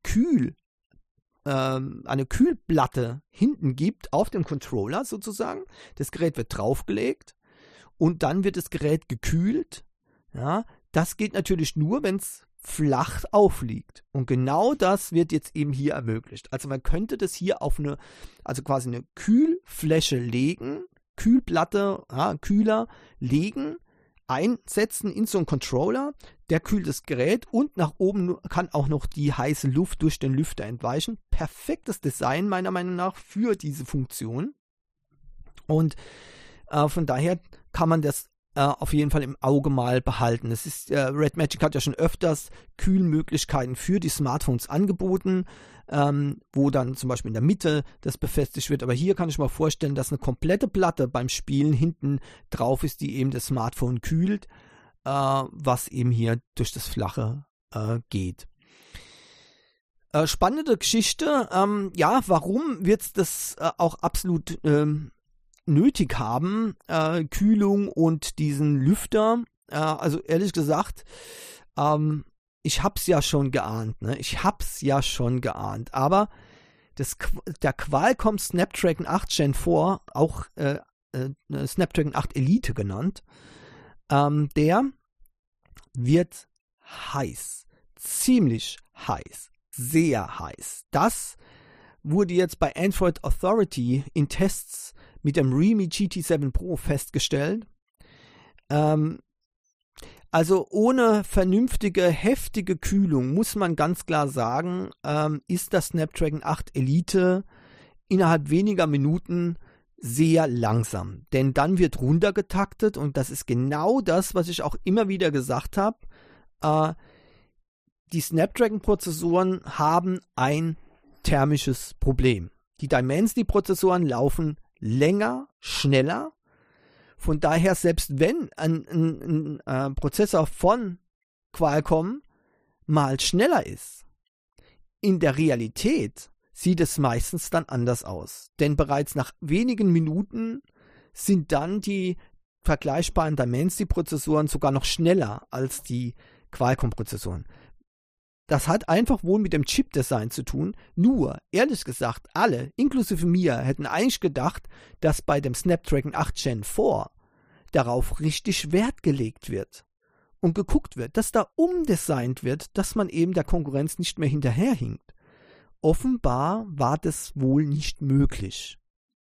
Kühlplatte hinten gibt auf dem Controller sozusagen. Das Gerät wird draufgelegt und dann wird das Gerät gekühlt. Ja, das geht natürlich nur, wenn es flach aufliegt. Und genau das wird jetzt eben hier ermöglicht. Also man könnte das hier auf quasi eine Kühlfläche legen, Kühlplatte, ja, Kühler legen, einsetzen in so einen Controller, der kühlt das Gerät und nach oben kann auch noch die heiße Luft durch den Lüfter entweichen. Perfektes Design meiner Meinung nach für diese Funktion. Und von daher kann man das auf jeden Fall im Auge mal behalten. Red Magic hat ja schon öfters Kühlmöglichkeiten für die Smartphones angeboten, wo dann zum Beispiel in der Mitte das befestigt wird. Aber hier kann ich mir vorstellen, dass eine komplette Platte beim Spielen hinten drauf ist, die eben das Smartphone kühlt, was eben hier durch das Flache geht. Spannende Geschichte. Ja, warum wird es das auch absolut nötig haben, Kühlung und diesen Lüfter? Also ehrlich gesagt, ich hab's ja schon geahnt, aber der Qualcomm Snapdragon 8 Gen 4, auch Snapdragon 8 Elite genannt. Der wird heiß, ziemlich heiß, sehr heiß. Das wurde jetzt bei Android Authority in Tests mit dem Realme GT7 Pro festgestellt. Also ohne vernünftige, heftige Kühlung muss man ganz klar sagen, ist das Snapdragon 8 Elite innerhalb weniger Minuten sehr langsam. Denn dann wird runtergetaktet und das ist genau das, was ich auch immer wieder gesagt habe. Die Snapdragon-Prozessoren haben ein thermisches Problem. Die Dimensity-Prozessoren laufen länger, schneller. Von daher, selbst wenn ein Prozessor von Qualcomm mal schneller ist, in der Realität sieht es meistens dann anders aus. Denn bereits nach wenigen Minuten sind dann die vergleichbaren Dimensity-Prozessoren sogar noch schneller als die Qualcomm-Prozessoren. Das hat einfach wohl mit dem Chip-Design zu tun. Nur, ehrlich gesagt, alle, inklusive mir, hätten eigentlich gedacht, dass bei dem Snapdragon 8 Gen 4 darauf richtig Wert gelegt wird und geguckt wird, dass da umdesignt wird, dass man eben der Konkurrenz nicht mehr hinterherhinkt. Offenbar war das wohl nicht möglich.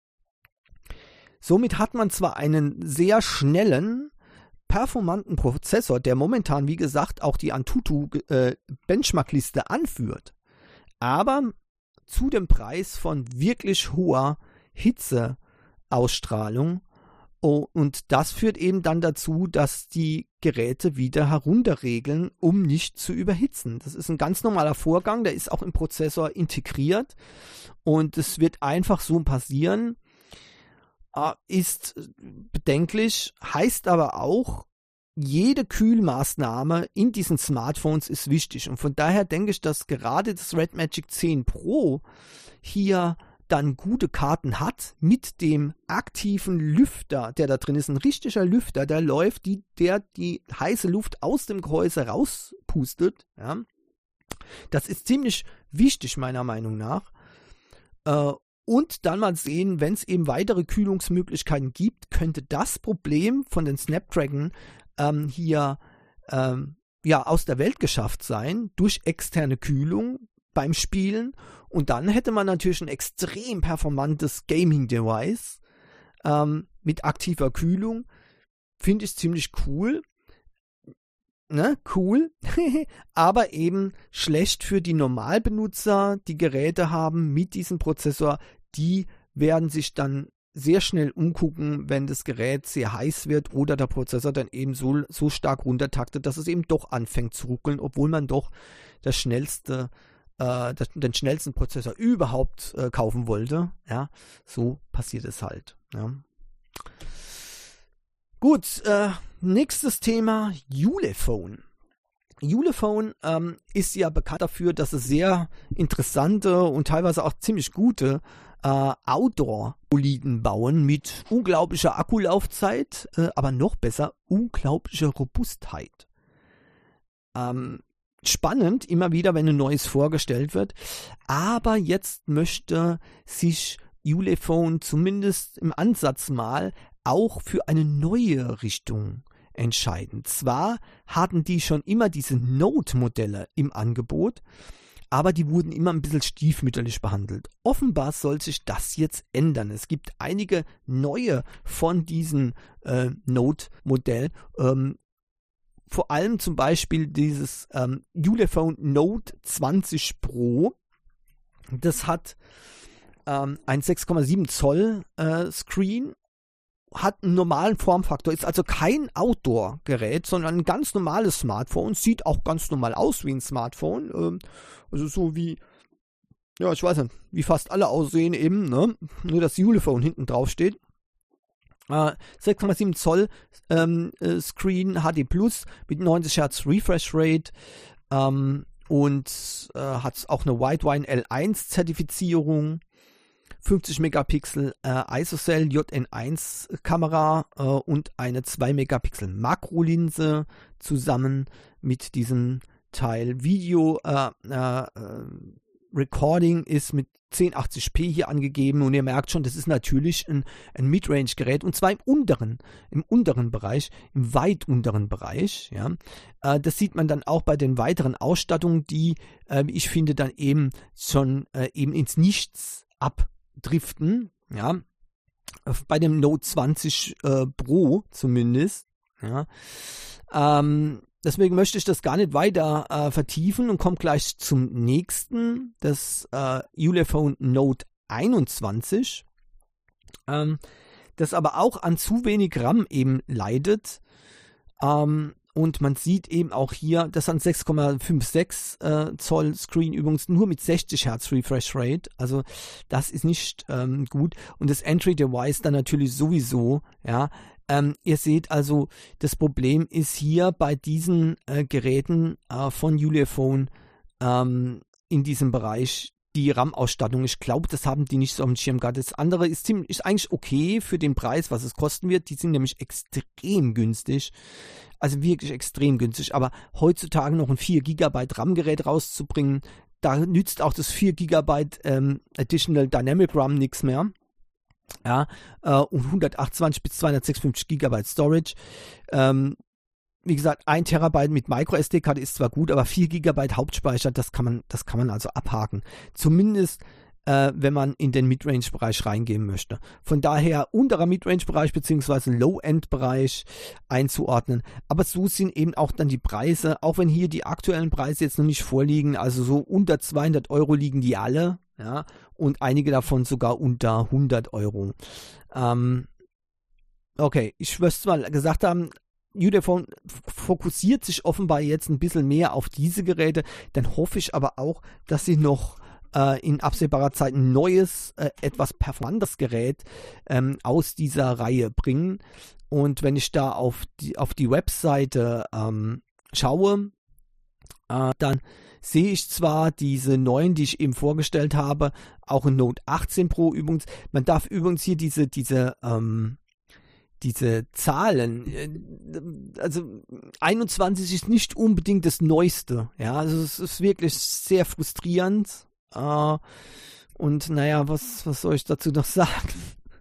Somit hat man zwar einen sehr schnellen, performanten Prozessor, der momentan, wie gesagt, auch die Antutu Benchmark-Liste anführt, aber zu dem Preis von wirklich hoher Hitzeausstrahlung. Und das führt eben dann dazu, dass die Geräte wieder herunterregeln, um nicht zu überhitzen. Das ist ein ganz normaler Vorgang, der ist auch im Prozessor integriert und es wird einfach so passieren. Ist bedenklich, heißt aber auch, jede Kühlmaßnahme in diesen Smartphones ist wichtig. Und von daher denke ich, dass gerade das Red Magic 10 Pro hier dann gute Karten hat mit dem aktiven Lüfter, der da drin ist. Ein richtiger Lüfter, der läuft, der die heiße Luft aus dem Gehäuse rauspustet. Ja. Das ist ziemlich wichtig, meiner Meinung nach. Und dann mal sehen, wenn es eben weitere Kühlungsmöglichkeiten gibt, könnte das Problem von den Snapdragon hier aus der Welt geschafft sein, durch externe Kühlung beim Spielen. Und dann hätte man natürlich ein extrem performantes Gaming-Device mit aktiver Kühlung. Finde ich ziemlich cool. Ne? Cool. Aber eben schlecht für die Normalbenutzer, die Geräte haben mit diesem Prozessor. Die werden sich dann sehr schnell umgucken, wenn das Gerät sehr heiß wird oder der Prozessor dann eben so stark runtertaktet, dass es eben doch anfängt zu ruckeln, obwohl man doch den schnellsten Prozessor überhaupt kaufen wollte. Ja, so passiert es halt. Ja. Gut, nächstes Thema, Ulefone. Ulefone ist ja bekannt dafür, dass es sehr interessante und teilweise auch ziemlich gute Outdoor-Boliden bauen mit unglaublicher Akkulaufzeit, aber noch besser, unglaublicher Robustheit. Spannend, immer wieder, wenn ein neues vorgestellt wird. Aber jetzt möchte sich Ulefone zumindest im Ansatz mal auch für eine neue Richtung entscheiden. Zwar hatten die schon immer diese Note-Modelle im Angebot, aber die wurden immer ein bisschen stiefmütterlich behandelt. Offenbar soll sich das jetzt ändern. Es gibt einige neue von diesen Note-Modellen. Vor allem zum Beispiel dieses Ulefone Note 20 Pro. Das hat ein 6,7 Zoll Screen, hat einen normalen Formfaktor, ist also kein Outdoor-Gerät, sondern ein ganz normales Smartphone, sieht auch ganz normal aus wie ein Smartphone, also so wie, ja, ich weiß nicht, wie fast alle aussehen eben, ne? Nur das Ulefone hinten drauf steht. 6,7 Zoll Screen, HD Plus mit 90 Hertz Refresh Rate und hat auch eine Widevine L1 Zertifizierung, 50 Megapixel ISOCELL JN1 Kamera und eine 2 Megapixel Makrolinse zusammen mit diesem Teil. Video Recording ist mit 1080p hier angegeben und ihr merkt schon, das ist natürlich ein Midrange-Gerät und zwar im unteren Bereich, im weit unteren Bereich. Ja. Das sieht man dann auch bei den weiteren Ausstattungen, die ich finde dann eben schon eben ins Nichts abdriften. Ja. Bei dem Note 20 Pro zumindest. Ja. Deswegen möchte ich das gar nicht weiter vertiefen und komme gleich zum nächsten, das Ulefone Note 21, das aber auch an zu wenig RAM eben leidet. Und man sieht eben auch hier, das an 6,56 Zoll Screen übrigens nur mit 60 Hertz Refresh Rate. Also das ist nicht gut. Und das Entry Device dann natürlich sowieso, ja. Ihr seht also, das Problem ist hier bei diesen Geräten von Ulefone in diesem Bereich die RAM-Ausstattung. Ich glaube, das haben die nicht so am Schirm gehabt. Das andere ist eigentlich okay für den Preis, was es kosten wird. Die sind nämlich extrem günstig. Also wirklich extrem günstig. Aber heutzutage noch ein 4 GB RAM-Gerät rauszubringen, da nützt auch das 4 GB Additional Dynamic RAM nichts mehr. Ja, und 128 bis 256 GB Storage. Wie gesagt, 1 Terabyte mit Micro-SD-Karte ist zwar gut, aber 4 GB Hauptspeicher, das kann man also abhaken. Zumindest, wenn man in den Midrange-Bereich reingehen möchte. Von daher unterer Midrange-Bereich bzw. Low-End-Bereich einzuordnen. Aber so sind eben auch dann die Preise, auch wenn hier die aktuellen Preise jetzt noch nicht vorliegen, also so unter 200 Euro liegen die alle. Ja, und einige davon sogar unter 100 Euro. Okay, ich möchte zwar gesagt haben, Ulefone fokussiert sich offenbar jetzt ein bisschen mehr auf diese Geräte, dann hoffe ich aber auch, dass sie noch in absehbarer Zeit ein neues, etwas performantes Gerät aus dieser Reihe bringen. Und wenn ich da auf die Webseite schaue, dann sehe ich zwar diese neuen, die ich eben vorgestellt habe, auch in Note 18 Pro übrigens. Man darf übrigens hier diese Zahlen, also 21 ist nicht unbedingt das Neueste. Ja, also es ist wirklich sehr frustrierend. Und naja, was soll ich dazu noch sagen?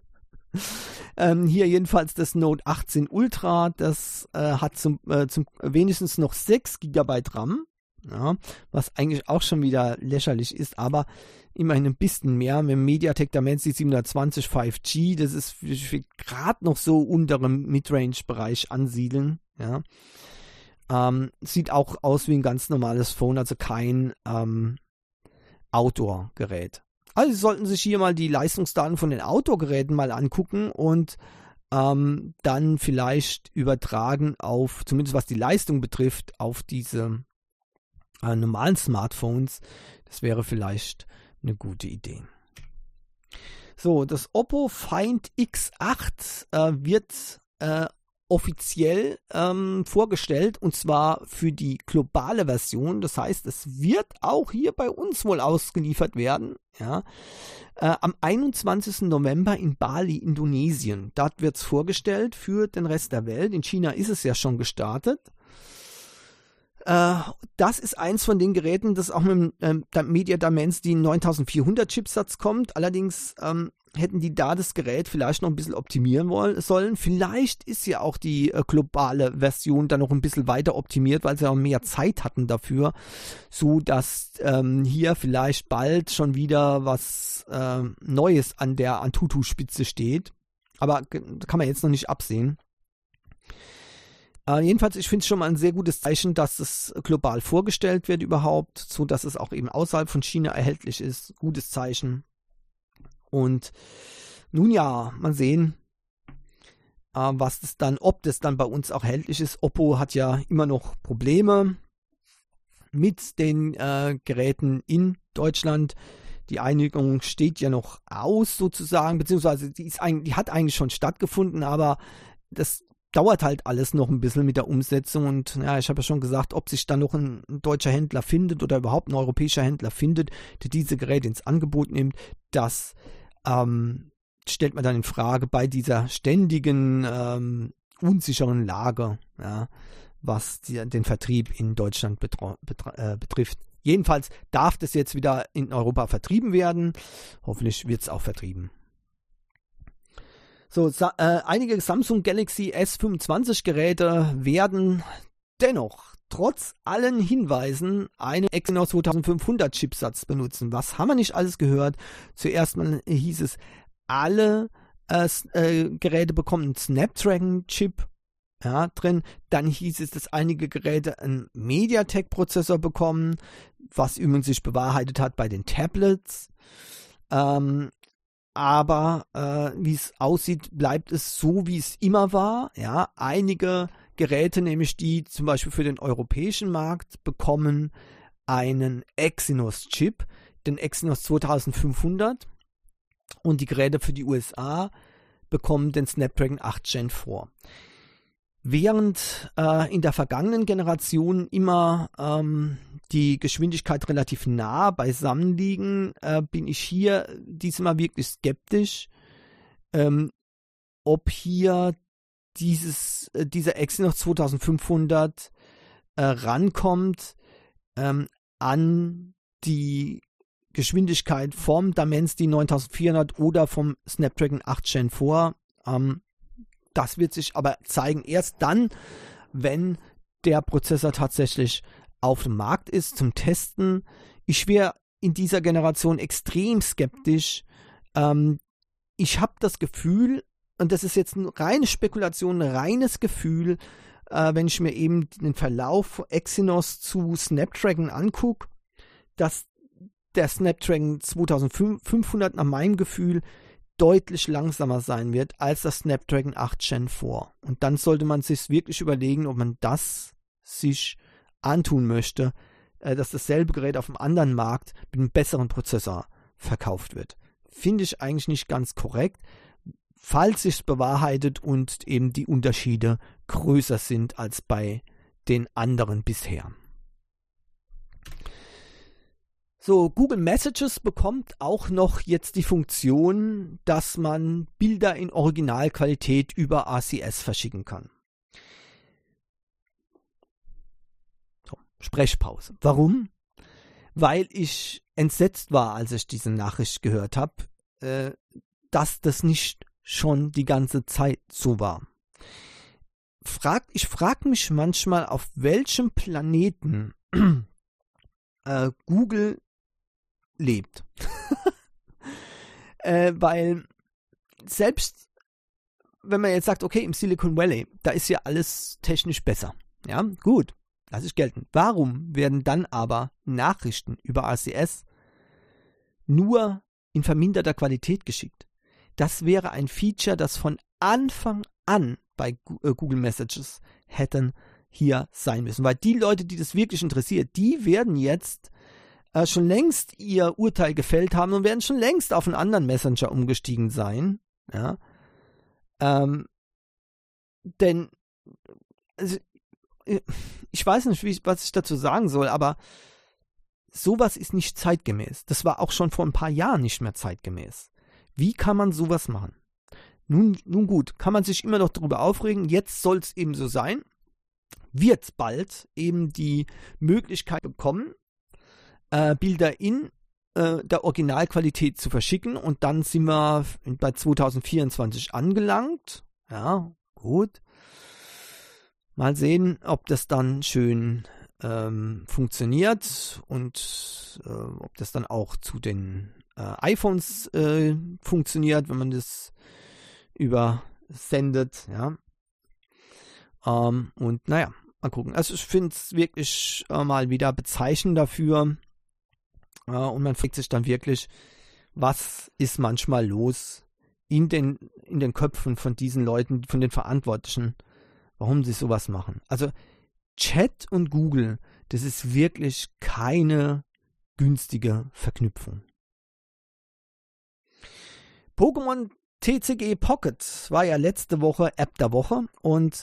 Hier jedenfalls das Note 18 Ultra, das hat zum wenigstens noch 6 GB RAM. Ja, was eigentlich auch schon wieder lächerlich ist, aber immerhin ein bisschen mehr. Mit dem MediaTek Dimensity 720 5G, das ist gerade noch so unterem Midrange-Bereich ansiedeln. Ja. Sieht auch aus wie ein ganz normales Phone, also kein Outdoor-Gerät. Also Sie sollten sich hier mal die Leistungsdaten von den Outdoor-Geräten mal angucken und dann vielleicht übertragen auf, zumindest was die Leistung betrifft, auf diese normalen Smartphones. Das wäre vielleicht eine gute Idee. So, das Oppo Find X8 wird offiziell vorgestellt und zwar für die globale Version. Das heißt, es wird auch hier bei uns wohl ausgeliefert werden. Ja. Am 21. November in Bali, Indonesien. Dort wird es vorgestellt für den Rest der Welt. In China ist es ja schon gestartet. Das ist eins von den Geräten, das auch mit dem Media Dimensity 9400 Chipsatz kommt. Allerdings hätten die da das Gerät vielleicht noch ein bisschen optimieren sollen. Vielleicht ist ja auch die globale Version dann noch ein bisschen weiter optimiert, weil sie auch mehr Zeit hatten dafür, so dass hier vielleicht bald schon wieder was Neues an der Antutu-Spitze steht. Aber kann man jetzt noch nicht absehen. Jedenfalls, ich finde es schon mal ein sehr gutes Zeichen, dass es global vorgestellt wird überhaupt, so dass es auch eben außerhalb von China erhältlich ist. Gutes Zeichen. Und nun ja, mal sehen, ob das dann bei uns auch erhältlich ist. Oppo hat ja immer noch Probleme mit den Geräten in Deutschland. Die Einigung steht ja noch aus sozusagen, beziehungsweise die hat eigentlich schon stattgefunden, aber das dauert halt alles noch ein bisschen mit der Umsetzung und ja, ich habe ja schon gesagt, ob sich dann noch ein deutscher Händler findet oder überhaupt ein europäischer Händler findet, der diese Geräte ins Angebot nimmt, das stellt man dann in Frage bei dieser ständigen unsicheren Lage, ja, was den Vertrieb in Deutschland betrifft. Jedenfalls darf das jetzt wieder in Europa vertrieben werden. Hoffentlich wird es auch vertrieben. So, einige Samsung Galaxy S25 Geräte werden dennoch trotz allen Hinweisen einen Exynos 2500 Chipsatz benutzen. Was haben wir nicht alles gehört? Zuerst mal hieß es, alle Geräte bekommen einen Snapdragon-Chip drin. Dann hieß es, dass einige Geräte einen MediaTek-Prozessor bekommen, was übrigens sich bewahrheitet hat bei den Tablets. Aber wie es aussieht, bleibt es so, wie es immer war. Ja, einige Geräte, nämlich die zum Beispiel für den europäischen Markt, bekommen einen Exynos-Chip, den Exynos 2500. Und die Geräte für die USA bekommen den Snapdragon 8 Gen 4. Während in der vergangenen Generation immer die Geschwindigkeit relativ nah beisammen liegen, bin ich hier diesmal wirklich skeptisch, ob hier dieser Exynos 2500 rankommt an die Geschwindigkeit vom Dimensity 9400 oder vom Snapdragon 8 Gen 4. Das wird sich aber zeigen erst dann, wenn der Prozessor tatsächlich auf dem Markt ist zum Testen. Ich wäre in dieser Generation extrem skeptisch. Ich habe das Gefühl, und das ist jetzt eine reine Spekulation, ein reines Gefühl, wenn ich mir eben den Verlauf Exynos zu Snapdragon angucke, dass der Snapdragon 2500 nach meinem Gefühl deutlich langsamer sein wird als das Snapdragon 8 Gen 4. Und dann sollte man sich wirklich überlegen, ob man das sich antun möchte, dass dasselbe Gerät auf einem anderen Markt mit einem besseren Prozessor verkauft wird. Finde ich eigentlich nicht ganz korrekt, falls sich es bewahrheitet und eben die Unterschiede größer sind als bei den anderen bisher. So, Google Messages bekommt auch noch jetzt die Funktion, dass man Bilder in Originalqualität über ACS verschicken kann. So, Sprechpause. Warum? Weil ich entsetzt war, als ich diese Nachricht gehört habe, dass das nicht schon die ganze Zeit so war. Ich frage mich manchmal, auf welchem Planeten Google lebt. Weil selbst wenn man jetzt sagt, okay, im Silicon Valley, da ist ja alles technisch besser. Ja, gut, lasse ich gelten. Warum werden dann aber Nachrichten über ACS nur in verminderter Qualität geschickt? Das wäre ein Feature, das von Anfang an bei Google Messages hätten hier sein müssen. Weil die Leute, die das wirklich interessiert, die werden jetzt schon längst ihr Urteil gefällt haben und werden schon längst auf einen anderen Messenger umgestiegen sein. Ja? Denn also, ich weiß nicht, was ich dazu sagen soll, aber sowas ist nicht zeitgemäß. Das war auch schon vor ein paar Jahren nicht mehr zeitgemäß. Wie kann man sowas machen? Nun gut, kann man sich immer noch darüber aufregen. Jetzt soll es eben so sein. Wird bald eben die Möglichkeit bekommen, Bilder in der Originalqualität zu verschicken, und dann sind wir bei 2024 angelangt. Ja, gut. Mal sehen, ob das dann schön funktioniert und ob das dann auch zu den iPhones funktioniert, wenn man das übersendet. Ja. Und naja, mal gucken. Also ich finde es wirklich mal wieder bezeichnend dafür. Und man fragt sich dann wirklich, was ist manchmal los in den Köpfen von diesen Leuten, von den Verantwortlichen, warum sie sowas machen. Also Chat und Google, das ist wirklich keine günstige Verknüpfung. Pokémon TCG Pocket war ja letzte Woche App der Woche, und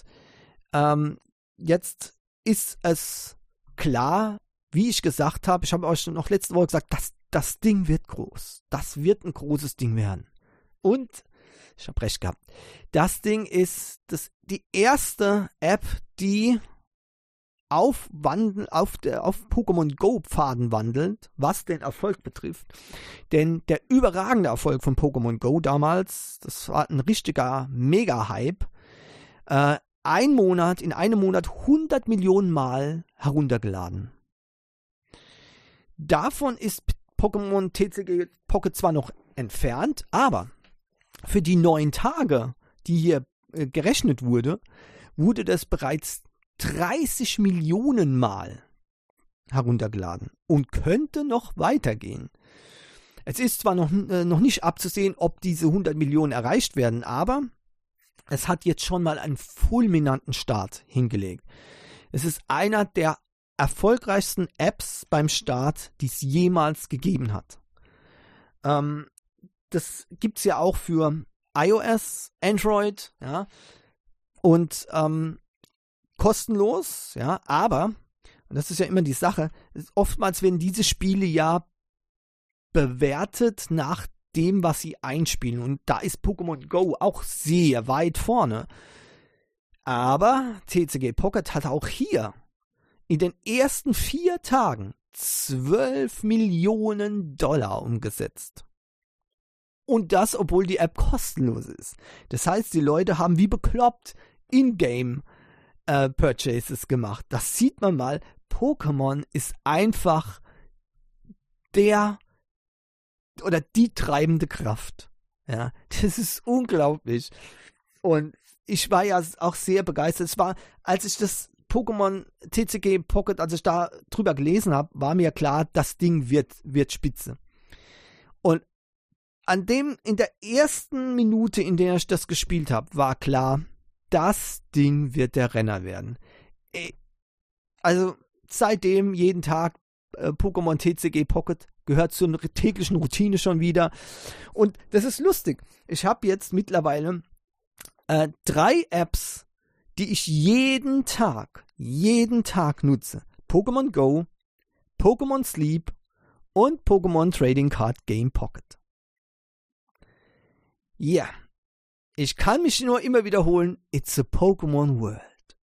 jetzt ist es klar, wie ich gesagt habe, ich habe euch noch letzte Woche gesagt, das Ding wird groß. Das wird ein großes Ding werden. Und ich habe recht gehabt. Das Ding ist die erste App, die auf Pokémon Go Pfaden wandelt, was den Erfolg betrifft. Denn der überragende Erfolg von Pokémon Go damals, das war ein richtiger Mega-Hype, in einem Monat 100 Millionen Mal heruntergeladen. Davon ist Pokémon TCG Pocket zwar noch entfernt, aber für die 9 Tage, die hier gerechnet wurde das bereits 30 Millionen Mal heruntergeladen und könnte noch weitergehen. Es ist zwar noch nicht abzusehen, ob diese 100 Millionen erreicht werden, aber es hat jetzt schon mal einen fulminanten Start hingelegt. Es ist einer der erfolgreichsten Apps beim Start, die es jemals gegeben hat. Das gibt es ja auch für iOS, Android, ja, und kostenlos, ja, aber, und das ist ja immer die Sache, oftmals werden diese Spiele ja bewertet nach dem, was sie einspielen, und da ist Pokémon Go auch sehr weit vorne. Aber TCG Pocket hat auch hier in den ersten 4 Tagen 12 Millionen $12 umgesetzt. Und das, obwohl die App kostenlos ist. Das heißt, die Leute haben wie bekloppt In-Game Purchases gemacht. Das sieht man mal. Pokémon ist einfach die treibende Kraft. Ja, das ist unglaublich. Und ich war ja auch sehr begeistert. Es war, als ich das Pokémon TCG Pocket, als ich da drüber gelesen habe, war mir klar, das Ding wird spitze. Und in der ersten Minute, in der ich das gespielt habe, war klar, das Ding wird der Renner werden. Also seitdem jeden Tag Pokémon TCG Pocket gehört zur täglichen Routine schon wieder. Und das ist lustig. Ich habe jetzt mittlerweile 3 Apps, die ich jeden Tag nutze. Pokémon Go, Pokémon Sleep und Pokémon Trading Card Game Pocket. Ja, ich kann mich nur immer wiederholen, it's a Pokémon World.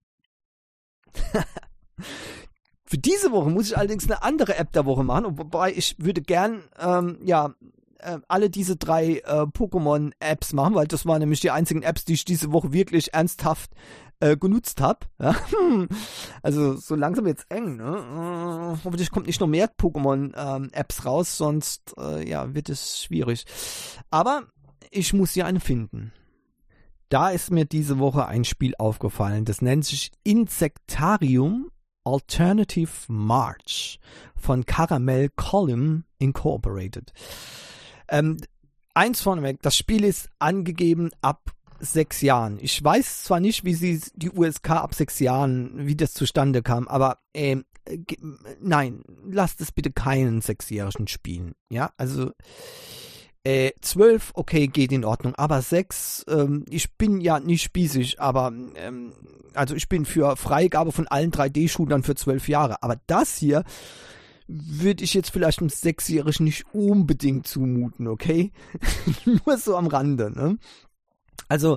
Für diese Woche muss ich allerdings eine andere App der Woche machen, wobei ich würde gern alle diese 3 Pokémon-Apps machen, weil das waren nämlich die einzigen Apps, die ich diese Woche wirklich ernsthaft genutzt habe. Ja? Also so langsam wird's eng. Ne? Hoffentlich kommt nicht noch mehr Pokémon-Apps raus, sonst wird es schwierig. Aber ich muss ja eine finden. Da ist mir diese Woche ein Spiel aufgefallen, das nennt sich Insectarium Alternative March von Caramel Column Incorporated. Eins vorneweg, das Spiel ist angegeben ab 6 Jahren. Ich weiß zwar nicht, wie die USK ab 6 Jahren, wie das zustande kam, aber nein, lasst es bitte keinen 6-Jährigen spielen. Ja, also 12, okay, geht in Ordnung, aber 6, ich bin ja nicht spießig, aber also ich bin für Freigabe von allen 3D-Shootern für 12 Jahre, aber das hier würde ich jetzt vielleicht einem 6-Jährigen nicht unbedingt zumuten, okay? Nur so am Rande, ne? Also,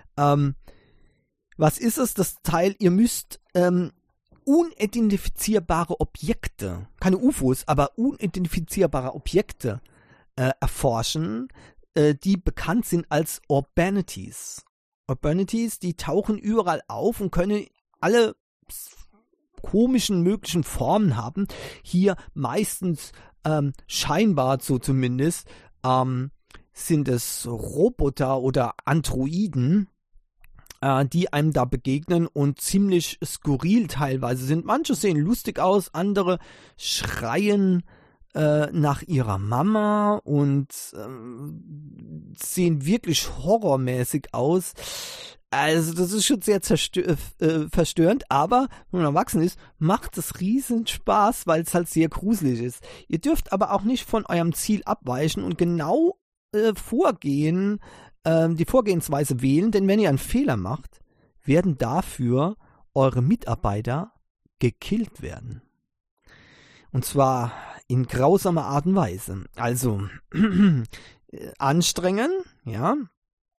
was ist es, das Teil? Ihr müsst unidentifizierbare Objekte, keine UFOs, aber unidentifizierbare Objekte erforschen, die bekannt sind als Urbanities. Urbanities, die tauchen überall auf und können alle komischen möglichen Formen haben. Hier meistens scheinbar, so zumindest, sind es Roboter oder Androiden, die einem da begegnen und ziemlich skurril teilweise sind. Manche sehen lustig aus, andere schreien nach ihrer Mama und sehen wirklich horrormäßig aus. Also das ist schon sehr verstörend, aber wenn man erwachsen ist, macht es riesen Spaß, weil es halt sehr gruselig ist. Ihr dürft aber auch nicht von eurem Ziel abweichen und genau die Vorgehensweise wählen, denn wenn ihr einen Fehler macht, werden dafür eure Mitarbeiter gekillt werden. Und zwar in grausamer Art und Weise. Also anstrengen, ja,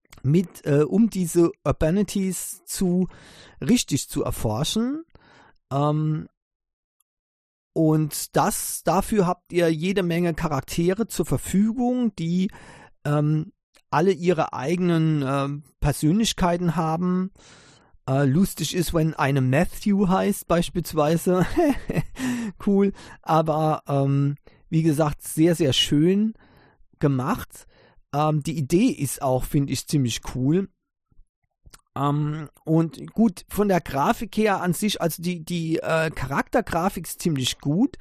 um diese Urbanities richtig zu erforschen, Und dafür habt ihr jede Menge Charaktere zur Verfügung, die alle ihre eigenen Persönlichkeiten haben. Lustig ist, wenn eine Matthew heißt beispielsweise. Cool. Aber wie gesagt, sehr, sehr schön gemacht. Die Idee ist auch, finde ich, ziemlich cool. Und gut, von der Grafik her an sich, also die Charaktergrafik ist ziemlich gut.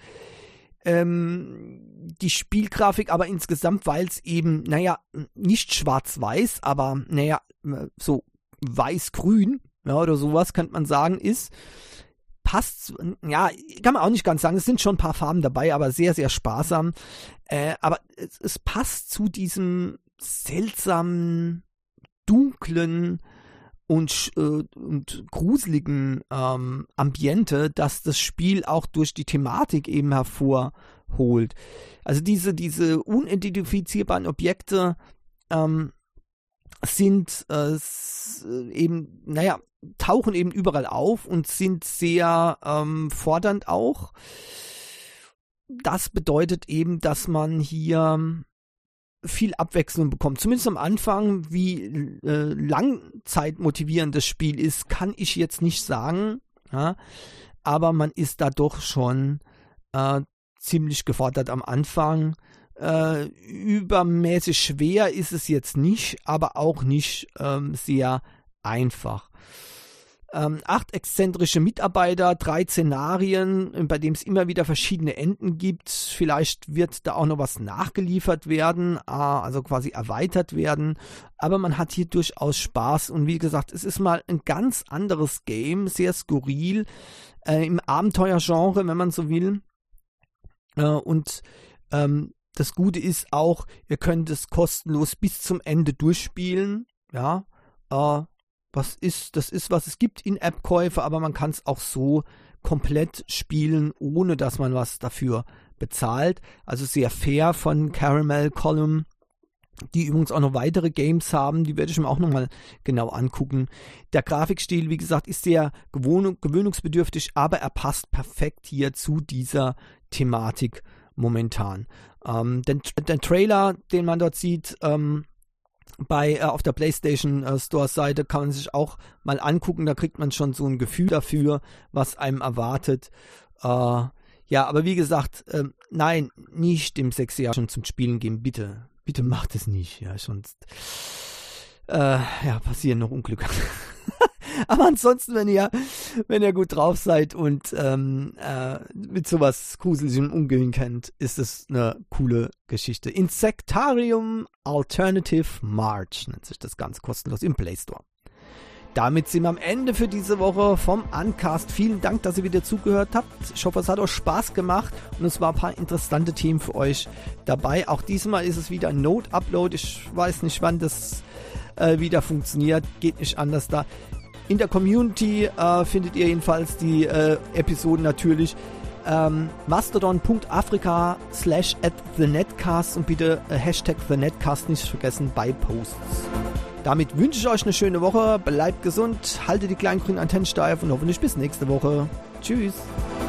Die Spielgrafik aber insgesamt, weil es eben, nicht schwarz-weiß, aber, so weiß-grün, ja, oder sowas könnte man sagen, ist, passt, ja, kann man auch nicht ganz sagen, es sind schon ein paar Farben dabei, aber sehr, sehr sparsam. Aber es passt zu diesem seltsamen, dunklen und gruseligen Ambiente, das das Spiel auch durch die Thematik eben hervorholt. Also diese unidentifizierbaren Objekte sind eben, tauchen eben überall auf und sind sehr fordernd auch. Das bedeutet eben, dass man hier viel Abwechslung bekommt. Zumindest am Anfang, wie langzeitmotivierend das Spiel ist, kann ich jetzt nicht sagen. Ja? Aber man ist da doch schon ziemlich gefordert am Anfang. Übermäßig schwer ist es jetzt nicht, aber auch nicht sehr einfach. 8 exzentrische Mitarbeiter, 3 Szenarien, bei dem es immer wieder verschiedene Enden gibt. Vielleicht wird da auch noch was nachgeliefert werden, also quasi erweitert werden. Aber man hat hier durchaus Spaß. Und wie gesagt, es ist mal ein ganz anderes Game, sehr skurril, im Abenteuergenre, wenn man so will. Das Gute ist auch, ihr könnt es kostenlos bis zum Ende durchspielen. Ja, das ist, was es gibt in App-Käufe, aber man kann es auch so komplett spielen, ohne dass man was dafür bezahlt. Also sehr fair von Caramel Column, die übrigens auch noch weitere Games haben, die werde ich mir auch nochmal genau angucken. Der Grafikstil, wie gesagt, ist sehr gewöhnungsbedürftig, aber er passt perfekt hier zu dieser Thematik momentan. Den Trailer, den man dort sieht, auf der PlayStation Store Seite kann man sich auch mal angucken, da kriegt man schon so ein Gefühl dafür, was einem erwartet. Ja, aber wie gesagt, nein, nicht dem 6-Jahr schon zum Spielen geben, bitte macht es nicht, ja, sonst passieren noch Unglücke. Aber ansonsten, wenn ihr gut drauf seid und mit sowas Gruseligem umgehen könnt, ist es eine coole Geschichte. Insectarium Alternative March nennt sich das ganz kostenlos im Play Store. Damit sind wir am Ende für diese Woche vom Uncast. Vielen Dank, dass ihr wieder zugehört habt. Ich hoffe, es hat euch Spaß gemacht und es waren ein paar interessante Themen für euch dabei. Auch diesmal ist es wieder ein Note-Upload. Ich weiß nicht, wann das wieder funktioniert. Geht nicht anders da. In der Community findet ihr jedenfalls die Episoden natürlich. Mastodon.africa/@thenetcast und bitte #thenetcast nicht vergessen bei Posts. Damit wünsche ich euch eine schöne Woche. Bleibt gesund, haltet die kleinen grünen Antennen steif und hoffentlich bis nächste Woche. Tschüss.